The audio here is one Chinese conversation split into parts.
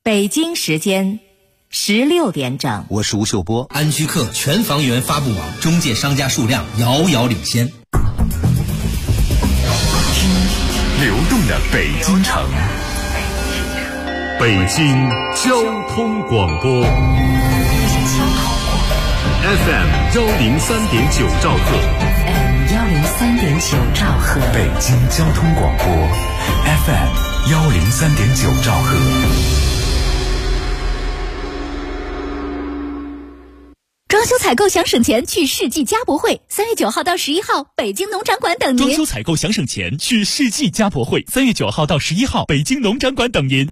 北京时间16点整， 我是吴秀波。 安居客全房源发布网中介商家数量遥遥领先。 听流动的北京城，北京交通广播 FM 103.9兆赫 103.9兆赫， 北京交通广播 FM 103.9兆赫。 装修采购想省钱，去世纪家博会，3月9号到11号，北京农展馆等您。 装修采购想省钱，去世纪家博会，3月9号到11号，北京农展馆等您。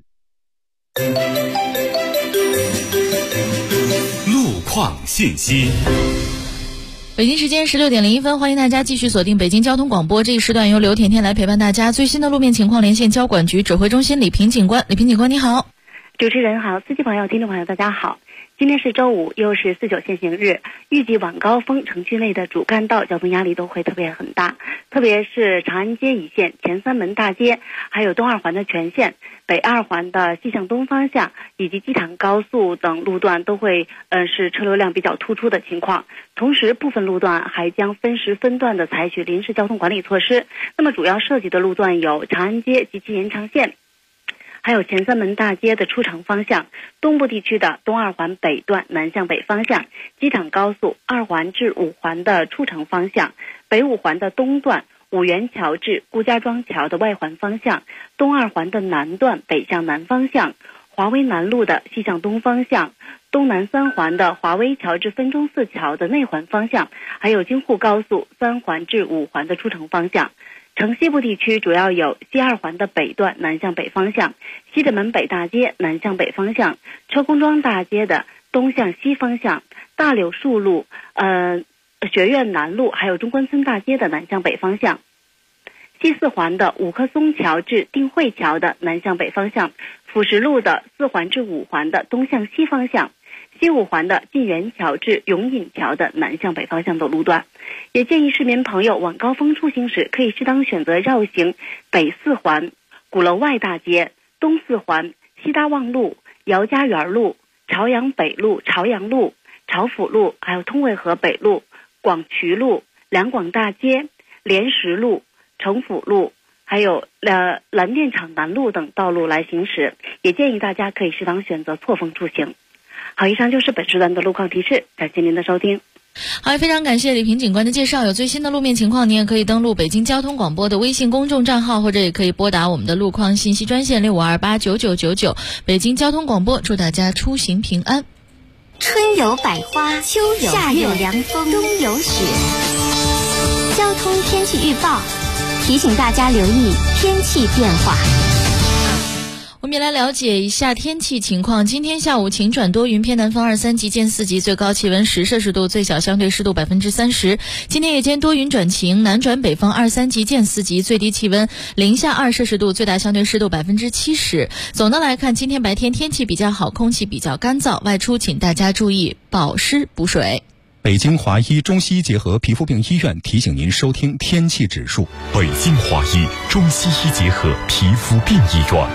路况信息。 北京时间16点01分，欢迎大家继续锁定北京交通广播，这一时段由刘甜甜来陪伴大家。最新的路面情况连线交管局指挥中心李平警官。李平警官你好。 主持人好，司机朋友、听众朋友大家好。今天是周五，又是49限行日，预计晚高峰城区内的主干道交通压力都会特别很大，特别是长安街一线、前三门大街，还有东二环的全线、北二环的西向东方向以及机场高速等路段都会是车流量比较突出的情况。同时部分路段还将分时分段的采取临时交通管理措施。那么主要涉及的路段有长安街及其延长线，还有前三门大街的出城方向，东部地区的东二环北段南向北方向，机场高速2环至5环的出城方向，北5环的东段五元桥至顾家庄桥的外环方向，东二环的南段北向南方向，华威南路的西向东方向，东南3环的华威桥至分钟寺桥的内环方向，还有京沪高速3环至5环的出城方向。城西部地区主要有西2环的北段南向北方向，西直门北大街南向北方向，车公庄大街的东向西方向，大柳树路、学院南路，还有中关村大街的南向北方向，西4环的五棵松桥至定慧桥的南向北方向，辅石路的4环至5环的东向西方向，西5环的晋元桥至永隐桥的南向北方向的路段。也建议市民朋友晚高峰出行时可以适当选择绕行北4环、鼓楼外大街、东4环、西大望路、姚家园路、朝阳北路、朝阳路、朝府路，还有通惠河北路、广渠路、两广大街、莲石路、城府路，还有蓝电厂南路等道路来行驶。也建议大家可以适当选择错峰出行。好，以上就是本时段的路况提示，感谢您的收听。 好，非常感谢李平警官的介绍。有最新的路面情况，您也可以登录北京交通广播的微信公众账号，或者也可以拨打我们的路况信息专线65289999。北京交通广播祝大家出行平安。 春有百花，秋有夏有凉风，冬有雪。交通天气预报提醒大家留意天气变化。 我们也来了解一下天气情况。今天下午晴转多云，偏南风2-3级见4级，最高气温10摄氏度，最小相对湿度30%。今天夜间多云转晴，南转北风2-3级见4级，最低气温零下2摄氏度，最大相对湿度70%。总的来看，今天白天天气比较好，空气比较干燥，外出请大家注意保湿补水。 北京华医中西医结合皮肤病医院提醒您收听天气指数。 北京华医中西医结合皮肤病医院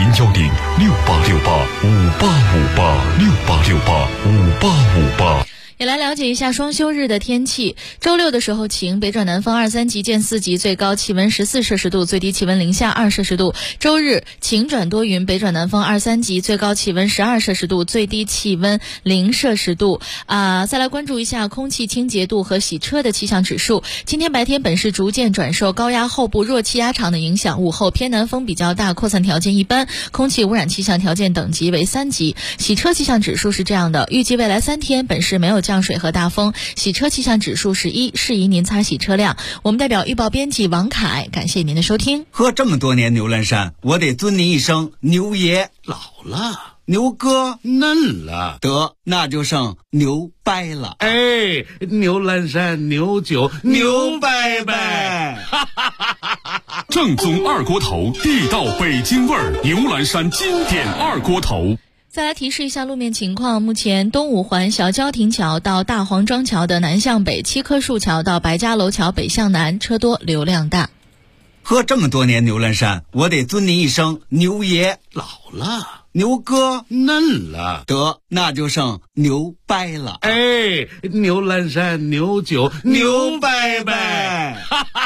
，0106868585858，68685858。 也来了解一下双休日的天气。周六的时候晴，北转南风2-3级见4级，最高气温14摄氏度，最低气温零下2摄氏度。周日晴转多云，北转南风2-3级，最高气温12摄氏度，最低气温0摄氏度。再来关注一下空气清洁度和洗车的气象指数。今天白天本市逐渐转受高压后部弱气压场的影响，午后偏南风比较大，扩散条件一般，空气污染气象条件等级为3级。洗车气象指数是这样的，预计未来3天本市没有降水和大风，洗车气象指数是1，适宜您擦洗车辆。我们代表预报编辑王凯，感谢您的收听。 喝这么多年牛栏山，我得尊您一声牛爷。 老了， 牛哥嫩了， 得那就剩牛掰了。 哎，牛栏山牛酒牛掰掰， 正宗二锅头，地道北京味儿，牛栏山经典二锅头。 再来提示一下路面情况，目前东5环小交亭桥到大黄庄桥的南向北，7棵树桥到白家楼桥北向南，车多流量大。 喝这么多年牛栏山，我得尊您一声牛爷。 老了， 牛哥嫩了， 得那就剩牛掰了。 哎，牛栏山，牛酒，牛掰掰。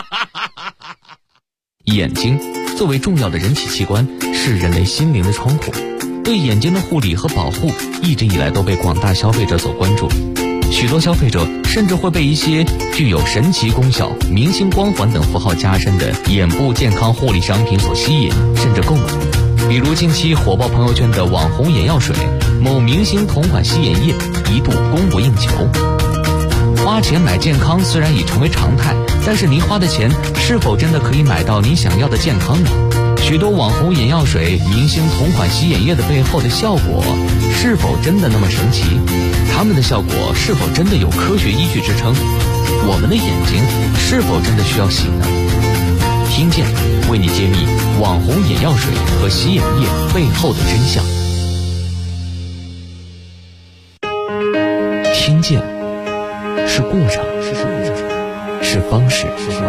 眼睛作为重要的人体器官，是人类心灵的窗户。对眼睛的护理和保护一直以来都被广大消费者所关注，许多消费者甚至会被一些具有神奇功效、明星光环等符号加身的眼部健康护理商品所吸引，甚至购买。比如近期火爆朋友圈的网红眼药水、某明星同款洗眼液一度供不应求。花钱买健康虽然已成为常态，但是您花的钱是否真的可以买到您想要的健康呢？许多网红眼药水、明星同款洗眼液的背后的效果是否真的那么神奇？它们的效果是否真的有科学依据支撑？我们的眼睛是否真的需要洗呢？听见为你揭秘网红眼药水和洗眼液背后的真相。听见是过程，是方式，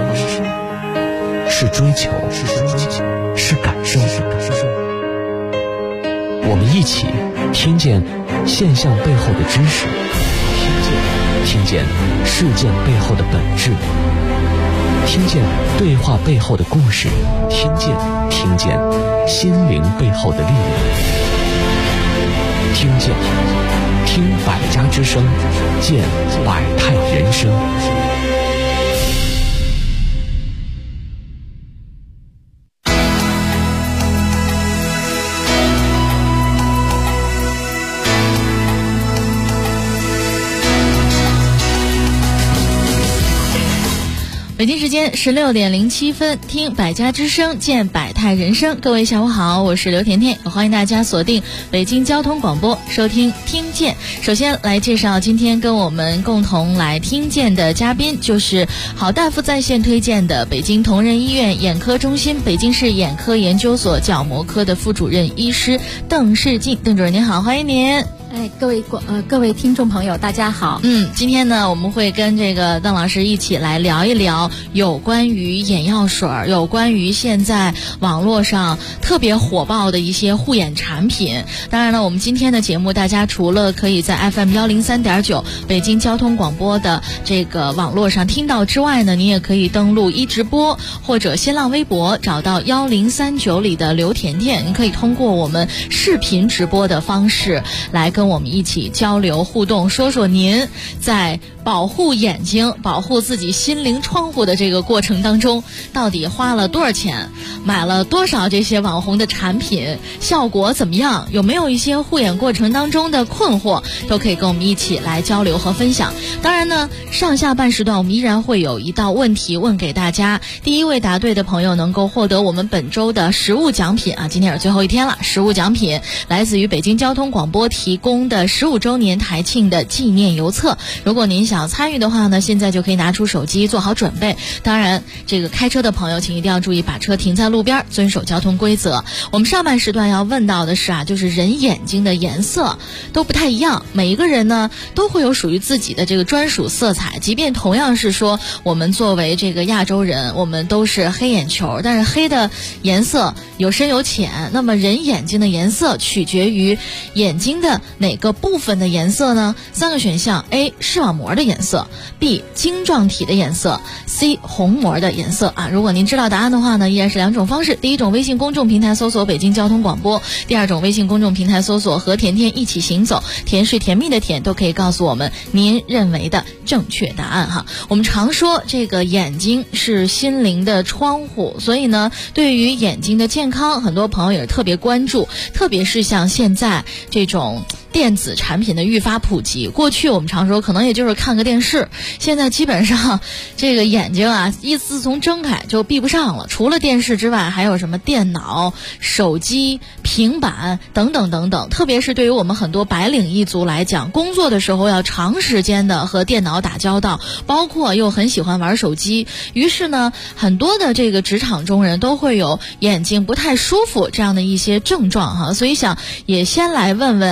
是追求，是感受。我们一起听见现象背后的知识，听见事件背后的本质，听见对话背后的故事，听见心灵背后的力量，听百家之声，见百态人生。 北京时间16点07分，听百家之声，见百态人生。各位下午好，我是刘甜甜，欢迎大家锁定北京交通广播，收听听见。首先来介绍今天跟我们共同来听见的嘉宾，就是好大夫在线推荐的北京同仁医院眼科中心北京市眼科研究所角膜科的副主任医师邓世进。邓主任您好，欢迎您。 各位听众朋友大家好。 今天呢我们会跟这个邓老师一起来聊一聊有关于眼药水，有关于现在网络上特别火爆的一些护眼产品。当然了，我们今天的节目大家除了可以在 FM 103.9北京交通广播的这个网络上听到之外呢，你也可以登录一直播或者新浪微博找到1039里的刘甜甜，你可以通过我们视频直播的方式来跟我们一起交流互动，说说您在保护眼睛、保护自己心灵窗户的这个过程当中，到底花了多少钱，买了多少这些网红的产品，效果怎么样，有没有一些护眼过程当中的困惑，都可以跟我们一起来交流和分享。当然呢，上下半时段我们依然会有一道问题问给大家，第一位答对的朋友能够获得我们本周的实物奖品啊，今天是最后一天了，实物奖品来自于北京交通广播提供的15周年台庆的纪念邮册。如果您想参与的话呢，现在就可以拿出手机做好准备。当然这个开车的朋友请一定要注意把车停在路边，遵守交通规则。我们上半时段要问到的是就是人眼睛的颜色都不太一样，每一个人呢都会有属于自己的这个专属色彩，即便同样是说我们作为这个亚洲人，我们都是黑眼球，但是黑的颜色有深有浅，那么人眼睛的颜色取决于眼睛的哪个部分的颜色呢？3个选项： A 视网膜的颜色， B 晶状体的颜色， C 虹膜的颜色啊。如果您知道答案的话呢，依然是2种方式。第一种微信公众平台搜索北京交通广播，第二种微信公众平台搜索和甜甜一起行走，甜是甜蜜的甜，都可以告诉我们您认为的正确答案哈。我们常说这个眼睛是心灵的窗户，所以呢对于眼睛的健康，很多朋友也特别关注，特别是像现在这种电子产品的愈发普及。过去我们常说可能也就是看个电视，现在基本上这个眼睛自从睁开就闭不上了，除了电视之外还有什么电脑、手机、平板等等等等。特别是对于我们很多白领一族来讲，工作的时候要长时间的和电脑打交道，包括又很喜欢玩手机，于是呢很多的这个职场中人都会有眼睛不太舒服这样的一些症状哈。所以想也先来问问今天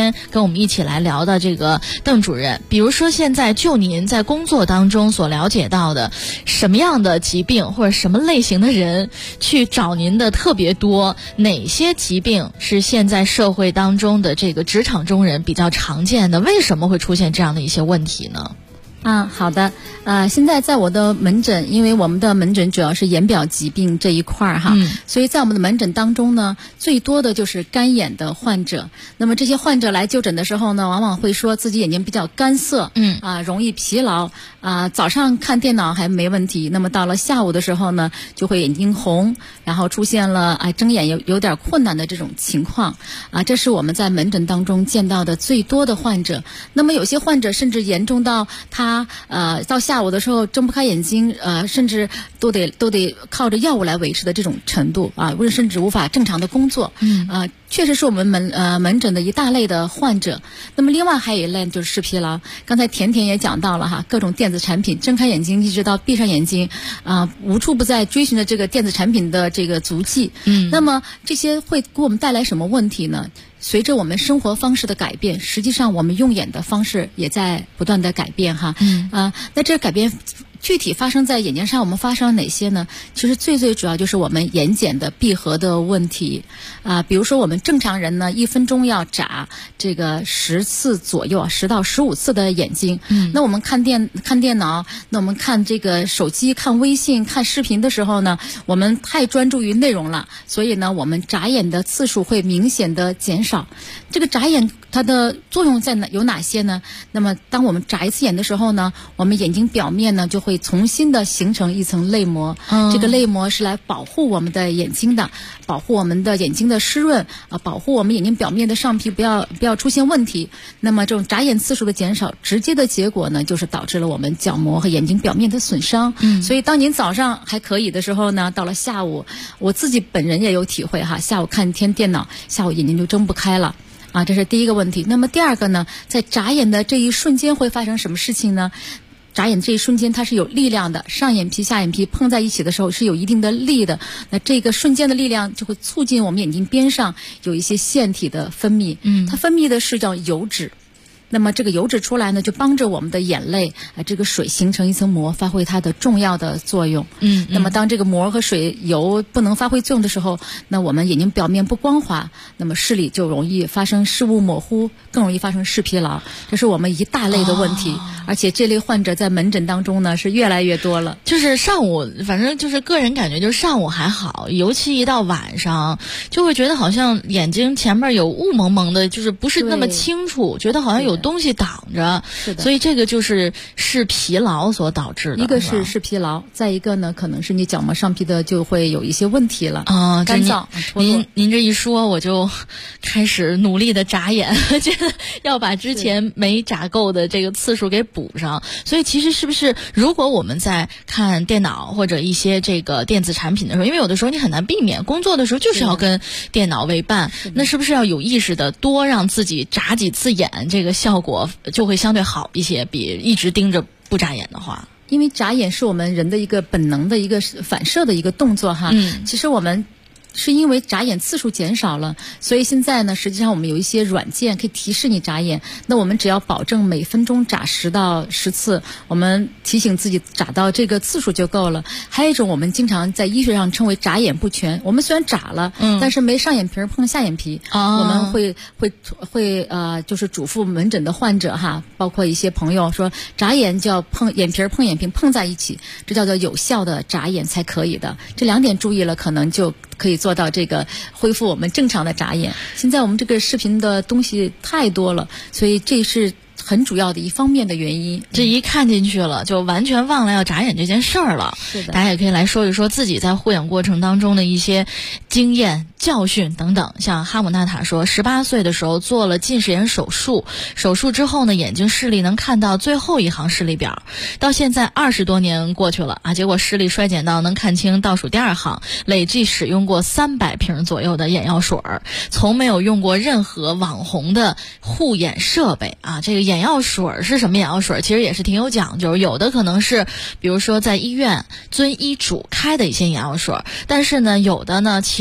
天跟我们一起来聊的这个邓主任，比如说现在就您在工作当中所了解到的什么样的疾病或者什么类型的人去找您的特别多，哪些疾病是现在社会当中的这个职场中人比较常见的，为什么会出现这样的一些问题呢？ 好的，现在在我的门诊，因为我们的门诊主要是眼表疾病这一块儿哈，所以在我们的门诊当中呢，最多的就是干眼的患者。那么这些患者来就诊的时候呢，往往会说自己眼睛比较干涩，容易疲劳，早上看电脑还没问题，那么到了下午的时候呢，就会眼睛红，然后出现了睁眼有点困难的这种情况，这是我们在门诊当中见到的最多的患者。那么有些患者甚至严重到他到下午的时候睁不开眼睛，甚至都得靠着药物来维持的这种程度甚至无法正常的工作。确实是我们门诊的一大类的患者。那么另外还有一类就是视疲劳，刚才甜甜也讲到了哈，各种电子产品，睁开眼睛一直到闭上眼睛，无处不在追寻的这个电子产品的这个足迹。那么这些会给我们带来什么问题呢？随着我们生活方式的改变，实际上我们用眼的方式也在不断的改变哈。那这改变具体发生在眼睛上，我们发生哪些呢？其实最主要就是我们眼睑的闭合的问题比如说我们正常人呢，1分钟要眨这个10次左右，10到15次的眼睛。那我们看电脑，那我们看这个手机、看微信、看视频的时候呢，我们太专注于内容了，所以呢，我们眨眼的次数会明显的减少。这个眨眼它的作用有哪些呢？那么当我们眨一次眼的时候呢，我们眼睛表面呢就会重新的形成一层泪膜。这个泪膜是来保护我们的眼睛的，保护我们的眼睛的湿润保护我们眼睛表面的上皮不要出现问题。那么这种眨眼次数的减少，直接的结果呢，就是导致了我们角膜和眼睛表面的损伤。所以当您早上还可以的时候呢，到了下午，我自己本人也有体会哈，下午看一天电脑，下午眼睛就睁不开了。这是第一个问题。那么第二个呢，在眨眼的这一瞬间会发生什么事情呢？眨眼这一瞬间它是有力量的，上眼皮下眼皮碰在一起的时候是有一定的力的，那这个瞬间的力量就会促进我们眼睛边上有一些腺体的分泌，它分泌的是叫油脂。那么这个油脂出来呢，就帮着我们的眼泪这个水形成一层膜，发挥它的重要的作用。那么当这个膜和水油不能发挥作用的时候，那我们眼睛表面不光滑，那么视力就容易发生视物模糊，更容易发生视疲劳，这是我们一大类的问题。而且这类患者在门诊当中呢是越来越多了。 就是上午，反正就是个人感觉，就是上午还好，尤其一到晚上，就会觉得好像眼睛前面有雾蒙蒙的，就是不是那么清楚，觉得好像有东西挡着。是的，所以这个就是视疲劳所导致的。 一个是视疲劳，再一个呢，可能是你角膜上皮的就会有一些问题了干燥。 您这一说，我就开始努力的眨眼，觉得要把之前没眨够的这个次数给补上。所以其实是不是，如果我们在看电脑或者一些这个电子产品的时候，因为有的时候你很难避免，工作的时候就是要跟电脑为伴，那是不是要有意识的多让自己眨几次眼，这个效果就会相对好一些，比一直盯着不眨眼的话？ 因为眨眼是我们人的一个本能的一个反射的一个动作哈。其实我们是因为眨眼次数减少了，所以现在呢，实际上我们有一些软件可以提示你眨眼。那我们只要保证每分钟眨10到10次，我们提醒自己眨到这个次数就够了。还有一种我们经常在医学上称为眨眼不全，我们虽然眨了，但是没上眼皮碰下眼皮。我们会就是嘱咐门诊的患者哈，包括一些朋友说，眨眼就要碰眼皮碰在一起，这叫做有效的眨眼才可以的。这2点注意了，可能就可以做到这个恢复我们正常的眨眼。现在我们这个视频的东西太多了，所以这是很主要的一方面的原因。 这一看进去了，就完全忘了要眨眼这件事儿了。 是的， 大家也可以来说一说自己在护眼过程当中的一些经验、教训等等。像哈姆纳塔说，18岁的时候做了近视眼手术，手术之后呢，眼睛视力能看到最后一行视力表，到现在20多年过去了结果视力衰减到能看清倒数第2行，累计使用过300瓶左右的眼药水，从没有用过任何网红的护眼设备这个眼药水是什么眼药水？其实也是挺有讲究，有的可能是比如说在医院遵医嘱开的一些眼药水，但是呢，有的呢其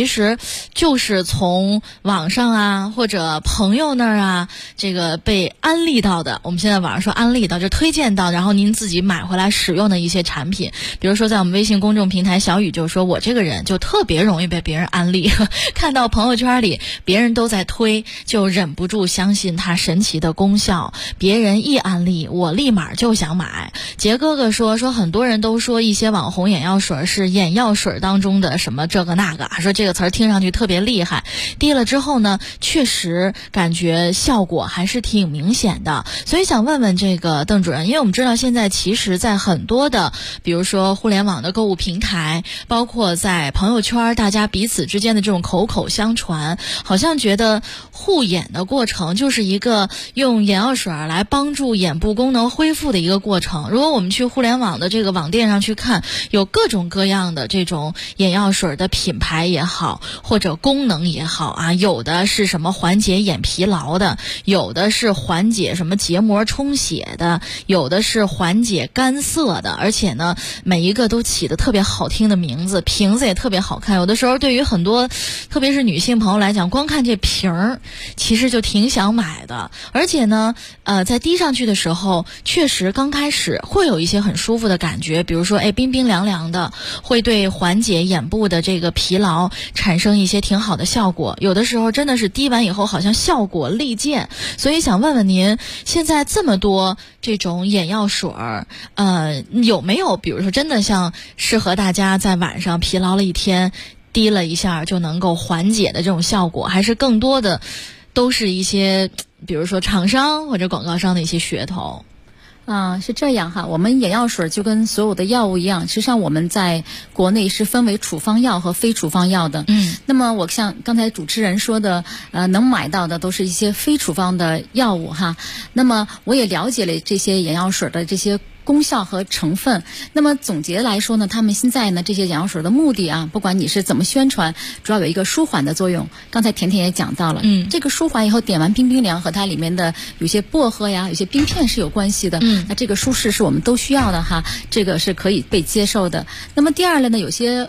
其实就是从网上啊或者朋友那儿啊这个被安利到的，我们现在网上说安利到就推荐到，然后您自己买回来使用的一些产品。比如说在我们微信公众平台，小雨就说我这个人就特别容易被别人安利，看到朋友圈里别人都在推，就忍不住相信它神奇的功效，别人一安利我立马就想买。杰哥哥说很多人都说一些网红眼药水是眼药水当中的什么这个那个，说这个词儿听上去特别厉害，滴了之后呢确实感觉效果还是挺明显的。所以想问问这个邓主任，因为我们知道现在其实在很多的比如说互联网的购物平台，包括在朋友圈，大家彼此之间的这种口口相传，好像觉得护眼的过程就是一个用眼药水来帮助眼部功能恢复的一个过程。如果我们去互联网的这个网店上去看，有各种各样的这种眼药水的品牌也好或者功能也好啊，有的是什么缓解眼疲劳的，有的是缓解什么结膜充血的，有的是缓解干涩的，而且呢每一个都起得特别好听的名字，瓶子也特别好看。有的时候对于很多特别是女性朋友来讲，光看这瓶儿其实就挺想买的。而且呢在滴上去的时候确实刚开始会有一些很舒服的感觉，比如说冰冰凉凉的，会对缓解眼部的这个疲劳产生一些挺好的效果。有的时候真的是滴完以后好像效果立见。所以想问问您，现在这么多这种眼药水有没有比如说真的像适合大家在晚上疲劳了一天滴了一下就能够缓解的这种效果，还是更多的都是一些比如说厂商或者广告商的一些噱头？ 是这样哈，我们眼药水就跟所有的药物一样，实际上我们在国内是分为处方药和非处方药的。那么我像刚才主持人说的，能买到的都是一些非处方的药物哈。那么我也了解了这些眼药水的这些功效和成分。那么总结来说呢，他们现在呢这些眼药水的目的啊，不管你是怎么宣传，主要有一个舒缓的作用。刚才甜甜也讲到了，这个舒缓以后点完冰冰凉和它里面的有些薄荷呀，有些冰片是有关系的。那这个舒适是我们都需要的哈，这个是可以被接受的。那么第二呢，有些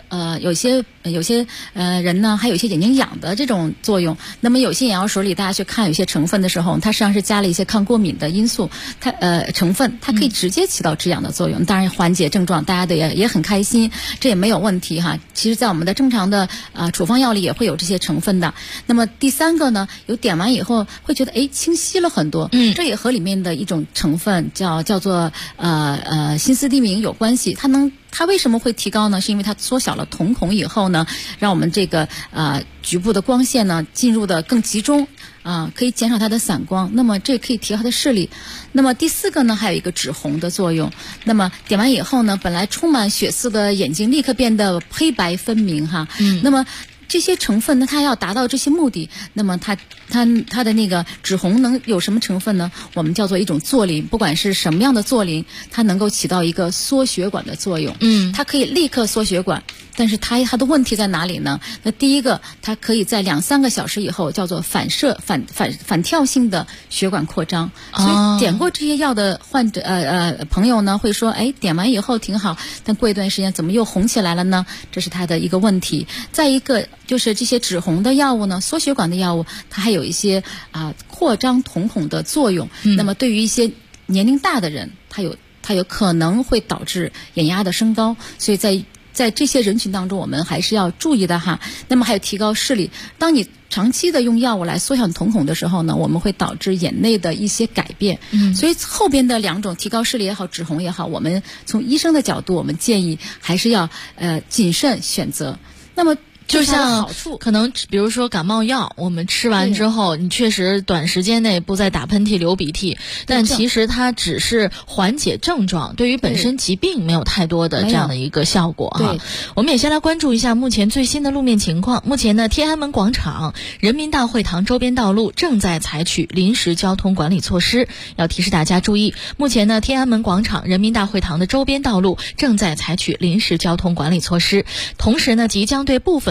人呢还有一些眼睛痒的这种作用。那么有些眼药水里大家去看有些成分的时候，它实际上是加了一些抗过敏的因素，它成分它可以直接起到止痒的作用，当然缓解症状，大家的也很开心，这也没有问题哈。其实在我们的正常的处方药里也会有这些成分的。那么第三个呢，有点完以后会觉得清晰了很多，这也和里面的一种成分叫做辛斯地明有关系。它为什么会提高呢？是因为它缩小了瞳孔以后呢，让我们这个局部的光线呢进入的更集中可以减少它的散光，那么这可以提高它的视力。那么第四个呢，还有一个止红的作用。那么点完以后呢，本来充满血丝的眼睛立刻变得黑白分明哈。那么这些成分呢，它要达到这些目的，那么它的那个止红能有什么成分呢？我们叫做一种唑啉，不管是什么样的唑啉，它能够起到一个缩血管的作用。它可以立刻缩血管，但是它的问题在哪里呢？那第一个，它可以在2-3个小时以后叫做反跳性的血管扩张。所以点过这些药的患者朋友呢会说，点完以后挺好，但过一段时间怎么又红起来了呢？这是它的一个问题。再一个就是这些止红的药物呢，缩血管的药物，它还有一些扩张瞳孔的作用。那么对于一些年龄大的人，它有可能会导致眼压的升高，所以在这些人群当中，我们还是要注意的哈。那么还有提高视力，当你长期的用药物来缩小瞳孔的时候呢，我们会导致眼内的一些改变。所以后边的2种提高视力也好，止红也好，我们从医生的角度，我们建议还是要谨慎选择。那么就像可能比如说感冒药，我们吃完之后你确实短时间内不再打喷嚏流鼻涕，但其实它只是缓解症状，对于本身疾病没有太多的这样的一个效果哈。我们也先来关注一下目前最新的路面情况。目前呢，天安门广场、人民大会堂周边道路正在采取临时交通管理措施，要提示大家注意。目前呢，天安门广场、人民大会堂的周边道路正在采取临时交通管理措施，同时呢，即将对部分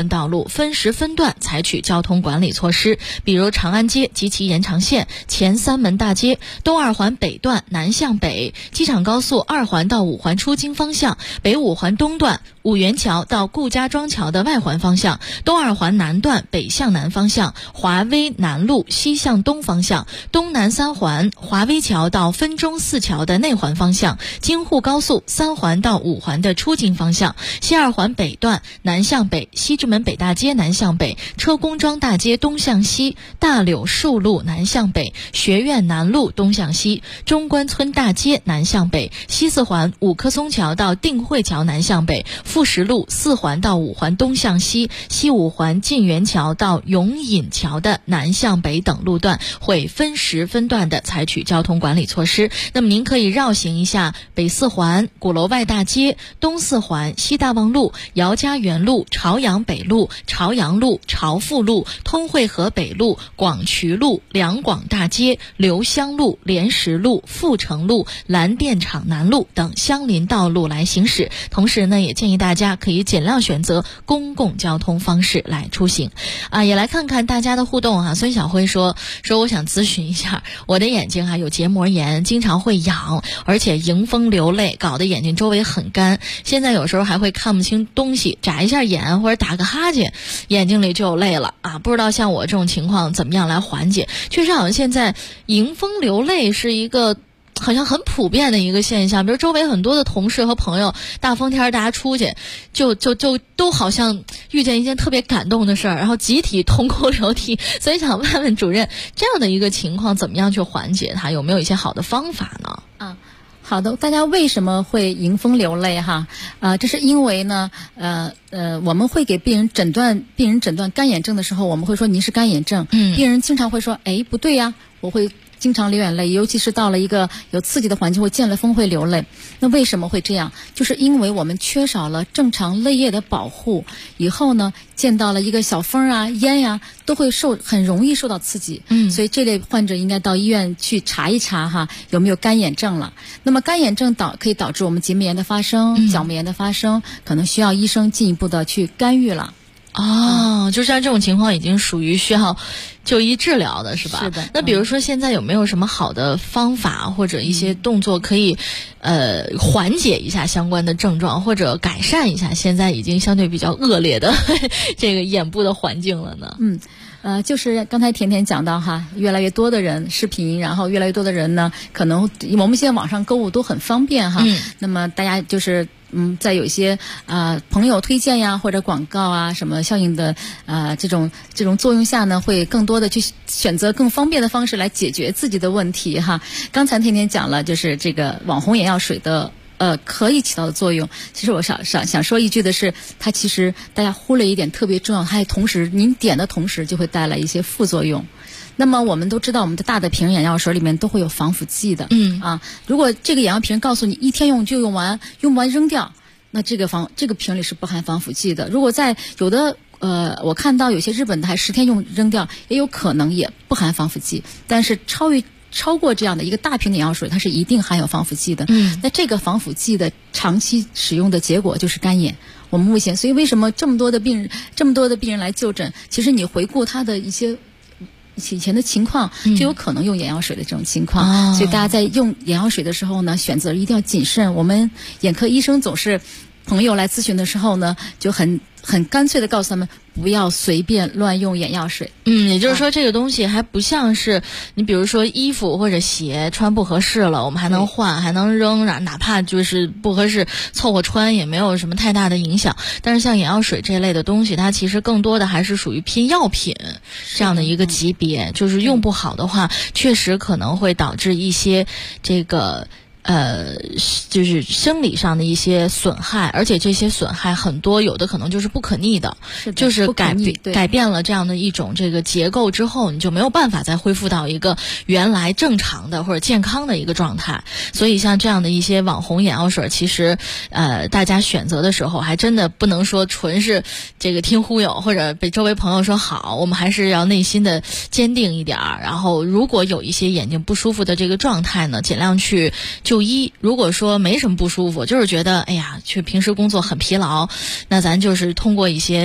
关道路分时分段采取交通管理措施，比如长安街及其延长线、前三门大街、东二环北段南向北、机场高速2环到5环出京方向、北5环东段五元桥到顾家庄桥的外环方向、东2环南段北向南方向、华威南路西向东方向、东南3环华威桥到分钟4桥的内环方向、京沪高速3环到5环的出京方向、西2环北段南向北、西直门北大街南向北、车公庄大街东向西、大柳树路南向北、学院南路东向西、中关村大街南向北、西4环五棵松桥到定慧桥南向北、富石路4环到5环东向西、西5环晋源桥到永隐桥的南向北等路段会分时分段的采取交通管理措施。那么您可以绕行一下北4环鼓楼外大街、东4环西大望路、姚家园路、朝阳北路、朝阳路、朝富路、通惠河北路、广渠路、两广大街、留香路、莲石路、阜成路、蓝电厂南路等相邻道路来行驶。同时呢，也建议大家可以尽量选择公共交通方式来出行。也来看看大家的互动孙小辉说我想咨询一下，我的眼睛有结膜炎，经常会痒，而且迎风流泪，搞得眼睛周围很干，现在有时候还会看不清东西，眨一下眼或者打个哈欠，眼睛里就有泪了不知道像我这种情况怎么样来缓解。确实好像现在迎风流泪是一个好像很普遍的一个现象，比如周围很多的同事和朋友，大风天大家出去就都好像遇见一件特别感动的事儿，然后集体痛哭流涕。所以想问问主任，这样的一个情况怎么样去缓解它，有没有一些好的方法呢？ 好的，大家为什么会迎风流泪这是因为呢我们会给病人诊断干眼症的时候，我们会说您是干眼症，病人经常会说不对呀，我会经常流眼泪，尤其是到了一个有刺激的环境，会见了风会流泪。那为什么会这样？就是因为我们缺少了正常泪液的保护，以后呢见到了一个小风烟都会很容易受到刺激。所以这类患者应该到医院去查一查有没有干眼症了。那么干眼症可以导致我们结膜炎的发生、角膜炎的发生，可能需要医生进一步的去干预了。 就像这种情况已经属于需要就医治疗的是吧？ 是的。 那比如说现在有没有什么好的方法或者一些动作可以缓解一下相关的症状，或者改善一下现在已经相对比较恶劣的这个眼部的环境了呢？ 就是刚才甜甜讲到越来越多的人视频，然后越来越多的人呢，可能我们现在网上购物都很方便那么大家就是在有一些朋友推荐呀或者广告什么效应的这种作用下呢，会更多的去选择更方便的方式来解决自己的问题刚才甜甜讲了，就是这个网红眼药水的可以起到的作用。其实我想说一句的是，它其实大家忽略一点特别重要，还同时您点的同时就会带来一些副作用。那么我们都知道，我们的大的瓶眼药水里面都会有防腐剂的如果这个眼药瓶告诉你1天用就用完扔掉，那这个瓶里是不含防腐剂的。如果在有的我看到有些日本的还10天用扔掉，也有可能也不含防腐剂，但是超过这样的一个大瓶的眼药水，它是一定含有防腐剂的。那这个防腐剂的长期使用的结果就是干眼。我们目前，所以为什么这么多的病人来就诊，其实你回顾他的一些以前的情况，就有可能用眼药水的这种情况。所以大家在用眼药水的时候呢，选择一定要谨慎。我们眼科医生总是朋友来咨询的时候呢，就很干脆的告诉他们不要随便乱用眼药水。 也就是说这个东西还不像是你比如说衣服或者鞋穿不合适了，我们还能换还能扔，哪怕就是不合适凑合穿也没有什么太大的影响。但是像眼药水这类的东西，它其实更多的还是属于偏药品这样的一个级别，就是用不好的话确实可能会导致一些这个就是生理上的一些损害，而且这些损害很多有的可能就是不可逆的，就是改变了这样的一种这个结构之后，你就没有办法再恢复到一个原来正常的或者健康的一个状态。所以像这样的一些网红眼药水，其实大家选择的时候还真的不能说纯是这个听忽悠或者被周围朋友说好，我们还是要内心的坚定一点。然后如果有一些眼睛不舒服的这个状态呢，尽量去就医。如果说没什么不舒服，就是觉得哎呀，去平时工作很疲劳，那咱就是通过一些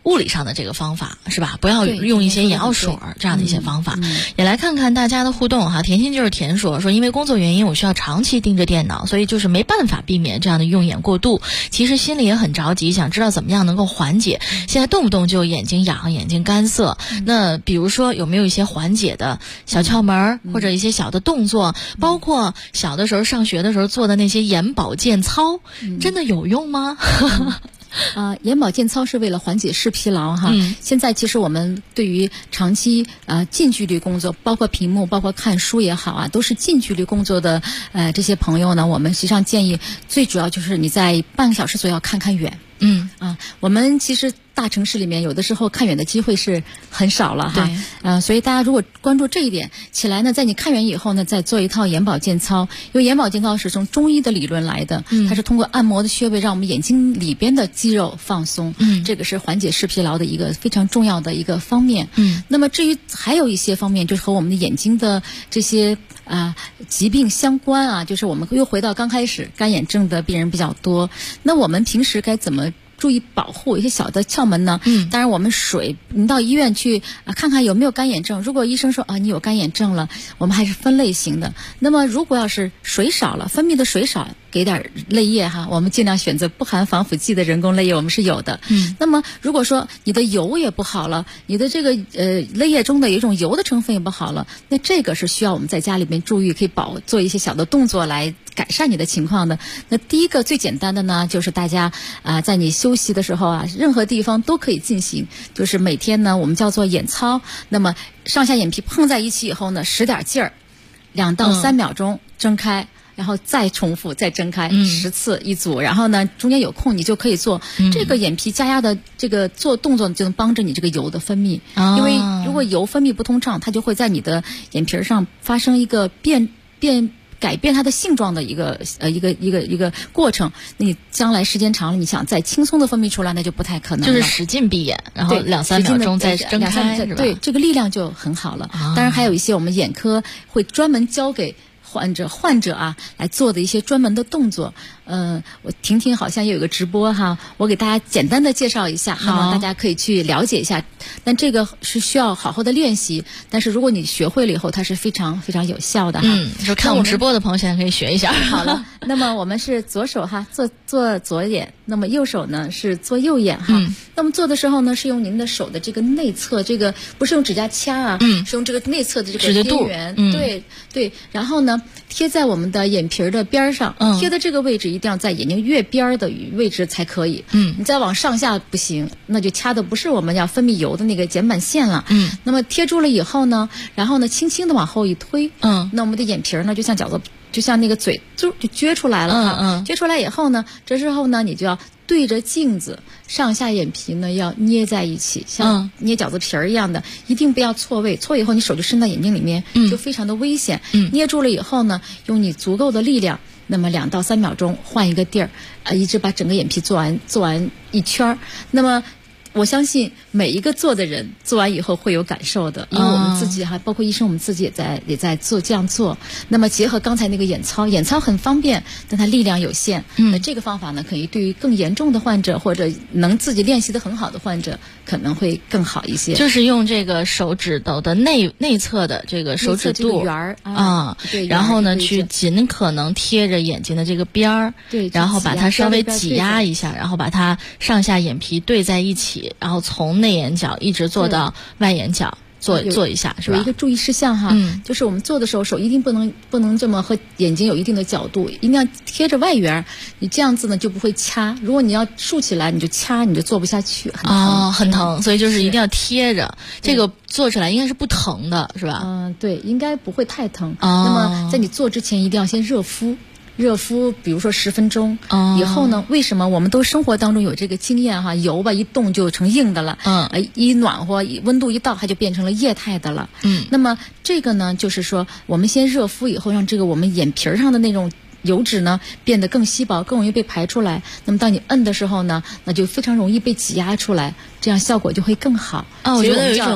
物理上的这个方法是吧？不要用一些眼药水这样的一些方法。也来看看大家的互动哈。甜心就是甜说因为工作原因我需要长期盯着电脑，所以就是没办法避免这样的用眼过度。其实心里也很着急，想知道怎么样能够缓解。现在动不动就眼睛痒、眼睛干涩，那比如说有没有一些缓解的小窍门或者一些小的动作，包括小的时候上学的时候做的那些眼保健操，真的有用吗？ 眼保健操是为了缓解视疲劳哈。现在其实我们对于长期近距离工作，包括屏幕，包括看书也好啊，都是近距离工作的这些朋友呢，我们实际上建议最主要就是你在半个小时左右看看远。我们其实大城市里面有的时候看远的机会是很少了哈，所以大家如果关注这一点起来呢，在你看远以后呢，再做一套眼保健操。因为眼保健操是从中医的理论来的，它是通过按摩的穴位让我们眼睛里边的肌肉放松，这个是缓解视疲劳的一个非常重要的一个方面。那么至于还有一些方面，就是和我们的眼睛的这些疾病相关啊，就是我们又回到刚开始，干眼症的病人比较多，那我们平时该怎么注意保护？一些小的窍门呢？当然我们你到医院去看看有没有干眼症。如果医生说你有干眼症了，我们还是分类型的。那么如果要是水少了，分泌的水少，给点泪液哈，我们尽量选择不含防腐剂的人工泪液，我们是有的。那么如果说你的油也不好了，你的这个泪液中的有一种油的成分也不好了，那这个是需要我们在家里面注意，可以做一些小的动作来改善你的情况的。那第一个最简单的呢，就是大家在你休息的时候任何地方都可以进行，就是每天呢我们叫做眼操。那么上下眼皮碰在一起以后呢，使点劲儿，2到3秒钟睁开，然后再重复再睁开10次一组，然后呢中间有空你就可以做这个眼皮加压的这个做动作，就能帮着你这个油的分泌。因为如果油分泌不通畅，它就会在你的眼皮上发生一个改变它的性状的一个过程。那你将来时间长了，你想再轻松的分泌出来，那就不太可能了。 就是使劲闭眼，然后2-3秒钟再睁开，是吧？ 对，这个力量就很好了。当然还有一些我们眼科会专门教给患者来做的一些专门的动作。我婷婷好像也有个直播哈，我给大家简单的介绍一下，那么大家可以去了解一下。但这个是需要好好的练习，但是如果你学会了以后，它是非常非常有效的哈。 就看我们直播的朋友现在可以学一下。 好了，那么我们是左手做左眼，那么右手呢是做右眼哈。那么做的时候呢，是用您的手的这个内侧，这个不是用指甲掐是用这个内侧的这个边缘，对，然后呢贴在我们的眼皮的边上，贴的这个位置一定要在眼睛越边的位置才可以。你再往上下不行，那就掐的不是我们要分泌油的那个睑板腺了。那么贴住了以后呢，然后呢轻轻的往后一推，那我们的眼皮呢就像那个嘴就撅出来了。撅出来以后呢，这时候呢你就要对着镜子，上下眼皮呢要捏在一起，像捏饺子皮儿一样的，一定不要错位。错以后你手就伸到眼睛里面，就非常的危险。捏住了以后呢，用你足够的力量，那么2到3秒钟换一个地儿，一直把整个眼皮做完一圈儿。那么我相信每一个做的人做完以后会有感受的，因为我们自己包括医生，我们自己也在做这样做。那么结合刚才那个眼操很方便，但它力量有限。那这个方法呢，可以对于更严重的患者或者能自己练习的很好的患者可能会更好一些。 就是用这个手指头的内侧的这个手指肚圆对，然后呢去尽可能贴着眼睛的这个边儿， 对， 然后把它稍微挤压一下，然后把它上下眼皮对在一起。然后从内眼角一直做到外眼角，做一下，是吧？ 有一个注意事项哈，就是我们做的时候手一定不能这么和眼睛有一定的角度，一定要贴着外缘。你这样子呢就不会掐。如果你要竖起来，你就掐，你就做不下去， 很疼。所以就是一定要贴着，这个做起来应该是不疼的，是吧？ 对，应该不会太疼。那么在你做之前一定要先热敷，比如说10分钟以后呢，为什么我们都生活当中有这个经验哈？油吧一动就成硬的了，一暖和，温度一到它就变成了液态的了。那么这个呢，就是说我们先热敷以后，让这个我们眼皮上的那种油脂呢变得更稀薄，更容易被排出来。那么当你摁的时候呢，那就非常容易被挤压出来，这样效果就会更好。 我觉得有一种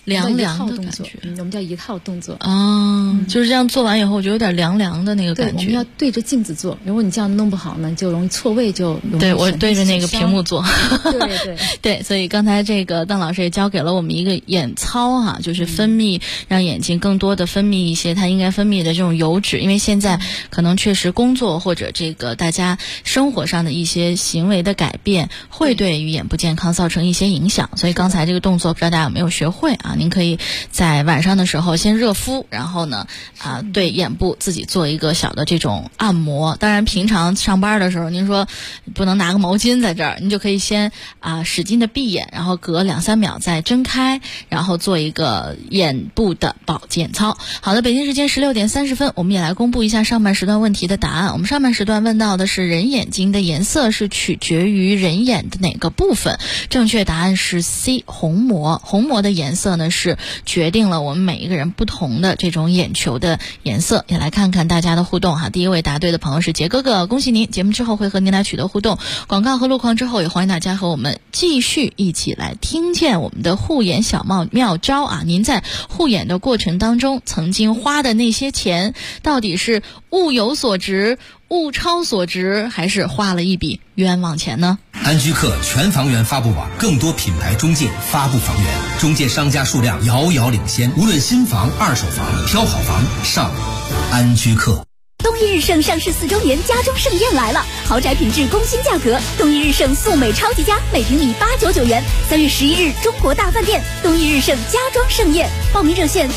凉凉的感觉， 我们叫一套动作就是这样做完以后，我觉得有点凉凉的那个感觉。 对，我们要对着镜子做，如果你这样弄不好呢，就容易错位，就容易。 对，我对着那个屏幕做。 对对，所以刚才这个邓老师也教给了我们一个眼操哈，就是分泌，让眼睛更多的分泌一些它应该分泌的这种油脂，因为现在可能确实工作或者这个大家生活上的一些行为的改变，会对于眼部健康造成一些影响。所以刚才这个动作不知道大家有没有学会啊？您可以在晚上的时候先热敷，然后呢对眼部自己做一个小的这种按摩。当然平常上班的时候您说不能拿个毛巾在这儿，您就可以先使劲的闭眼，然后隔2-3秒再睁开，然后做一个眼部的保健操。好的，北京时间16点30分，我们也来公布一下上半时段问题的答案。我们上半时段问到的是人眼睛的颜色是取决于人眼的哪个部分？正确答案是 C， 虹膜。虹膜的颜色呢是决定了我们每一个人不同的这种眼球的颜色。也来看看大家的互动哈。第一位答对的朋友是杰哥哥，恭喜您！节目之后会和您来取得互动。广告和路况之后，也欢迎大家和我们继续一起来听见我们的护眼小妙招啊！您在护眼的过程当中，曾经花的那些钱，到底是物有所值、物超所值，还是花了一笔冤枉钱呢？ 安居客全房源发布网，更多品牌中介发布房源，中介商家数量遥遥领先。无论新房、二手房，挑好房上安居客。 东一日盛上市4周年家中盛宴来了，豪宅品质工薪价格，东一日盛素美超级家，每平米899元。3月11日，中国大饭店东一日盛家装盛宴，报名热线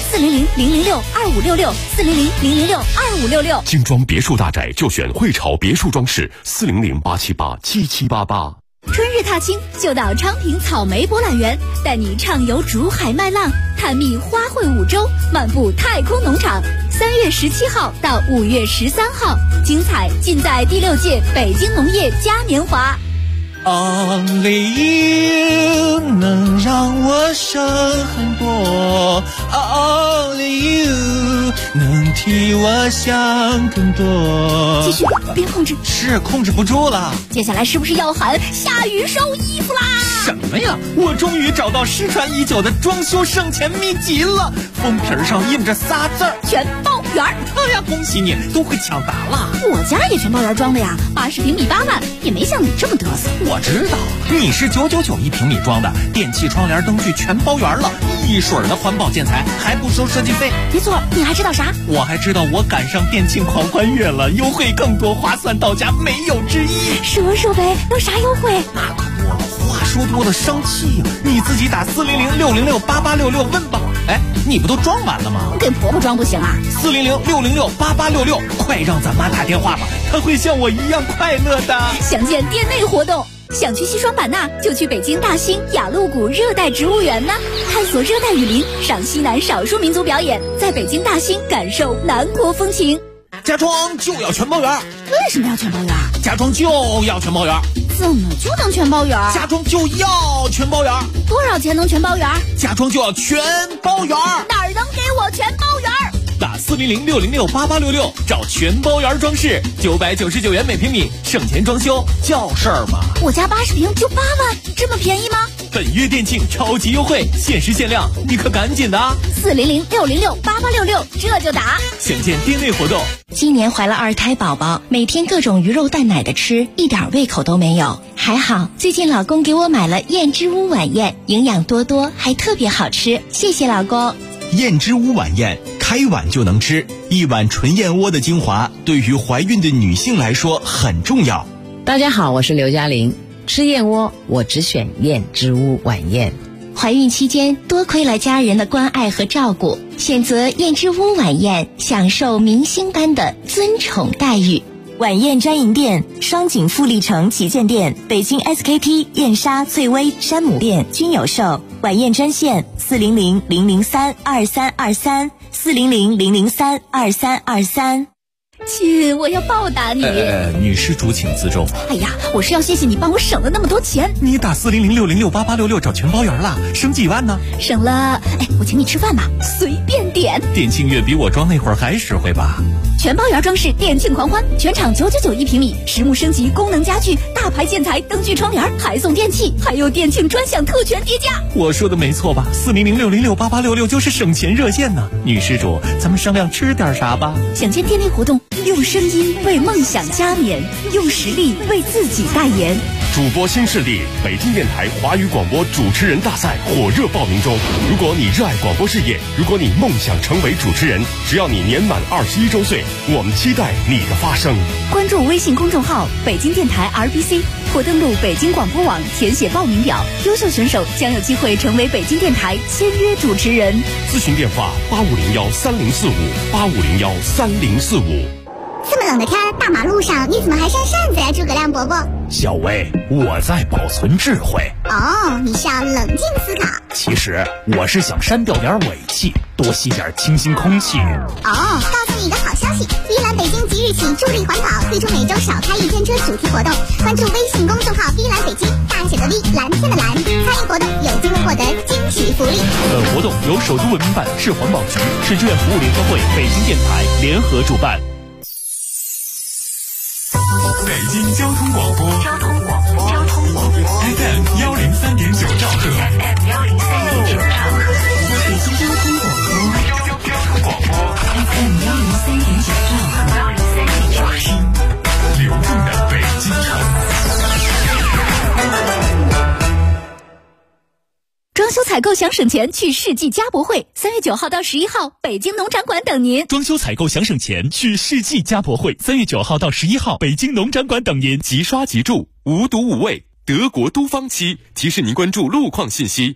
400-006-2566，400-006-2566。 精装别墅大宅就选汇潮别墅装饰，400-878-7788。 春日踏青就到昌平草莓博览园，带你畅游竹海麦浪，探秘花卉五洲，漫步太空农场。3月17号到5月13号，精彩尽在第6届北京农业嘉年华。 Only you 能让我省很多 ，Only you 能替我想更多。 继续，别控制， 是控制不住了。 接下来是不是要喊下雨收衣服啦？ 什么呀？我终于找到失传已久的装修省钱秘籍了，封皮上印着仨字儿： 全包圆。 哎呀，恭喜你，都会抢答了。 我家也全包圆装的呀，80平米8万，也没像你这么嘚瑟。 我知道，你是9991平米装的，电器、窗帘、灯具全包圆了，一水儿的环保建材，还不收设计费。 没错，你还知道啥？ 我还知道我赶上电竞狂欢月了，优惠更多，划算到家，没有之一。 说说呗，有啥优惠？ 那可多了，话说多了生气呀！你自己打400-606-8866问吧。哎，你不都装完了吗？ 给婆婆装不行啊 ？400-606-8866，快让咱妈打电话吧，她会像我一样快乐的。 详见店内活动。想去西双版纳，就去北京大兴雅鹿谷热带植物园呢，探索热带雨林，赏西南少数民族表演，在北京大兴感受南国风情。 家装就要全包圆。 为什么要全包圆？ 家装就要全包圆。 怎么就能全包圆？ 家装就要全包圆。 多少钱能全包圆？ 家装就要全包圆。 哪儿能给我全包圆？ 打400-606-8866，找全包圆装饰，999元每平米，省钱装修叫事儿吗？ 我家80平就8万，这么便宜吗？ 本月店庆超级优惠，限时限量，你可赶紧的啊 ！400-606-8866，这就打。 详见店内活动。 今年怀了2胎宝宝，每天各种鱼肉蛋奶的吃，一点胃口都没有。还好最近老公给我买了燕之屋晚宴，营养多多，还特别好吃，谢谢老公。 燕之屋晚宴，开碗就能吃，一碗纯燕窝的精华，对于怀孕的女性来说很重要。 大家好，我是刘嘉玲，吃燕窝我只选燕之屋晚宴。 怀孕期间多亏了家人的关爱和照顾，选择燕之屋晚宴，享受明星般的尊宠待遇。 晚宴专营店：双井富力城旗舰店、北京 SKP、燕莎、翠微、山姆店均有售。晚宴专线400-003-2323，400-003-2323。 亲，我要报答你。 女施主请自重。 哎呀，我是要谢谢你帮我省了那么多钱。 你打400606866找全包圆了，省几万呢？ 省了，我请你吃饭吧，随便点。 电庆月比我装那会儿还实惠吧？ 全包圆装饰店庆狂欢，全场999一平米，实木升级，功能家具，大牌建材，灯具窗帘，还送电器，还有店庆专享特权叠加。 我说的没错吧？400606866就是省钱热线呢。女施主，咱们商量吃点啥吧？ 想见天天活动，用声音为梦想加冕，用实力为自己代言。 主播新势力，北京电台华语广播主持人大赛火热报名中。如果你热爱广播事业，如果你梦想成为主持人，只要你年满21周岁，我们期待你的发声。 关注微信公众号北京电台 RBC 或登录北京广播网填写报名表，优秀选手将有机会成为北京电台签约主持人。 咨询电话85013045，85013045。 这么冷的天，大马路上你怎么还扇扇子呀，诸葛亮伯伯？ 小薇，我在保存智慧。 哦，你是要冷静思考。 其实我是想删掉点尾气，多吸点清新空气。 哦，告诉你一个好消息，第一栏北京即日起助力环保，推出每周少开1天车主题活动。关注微信公众号第一栏北京，大写的 V， 蓝天的蓝，参与活动有机会获得惊喜福利。 本活动由首都文明办、市环保局、市志愿服务联合会、北京电台联合主办。 北京交通广播FM 103.9兆赫，北京交通广播 FM 103.9兆赫，流动的北京城。 装修采购想省钱，去世纪家博会，3月9号到11号，北京农展馆等您。 装修采购想省钱，去世纪家博会，3月9号到11号，北京农展馆等您。 即刷即住，无毒无味，德国都方漆提示您关注路况信息。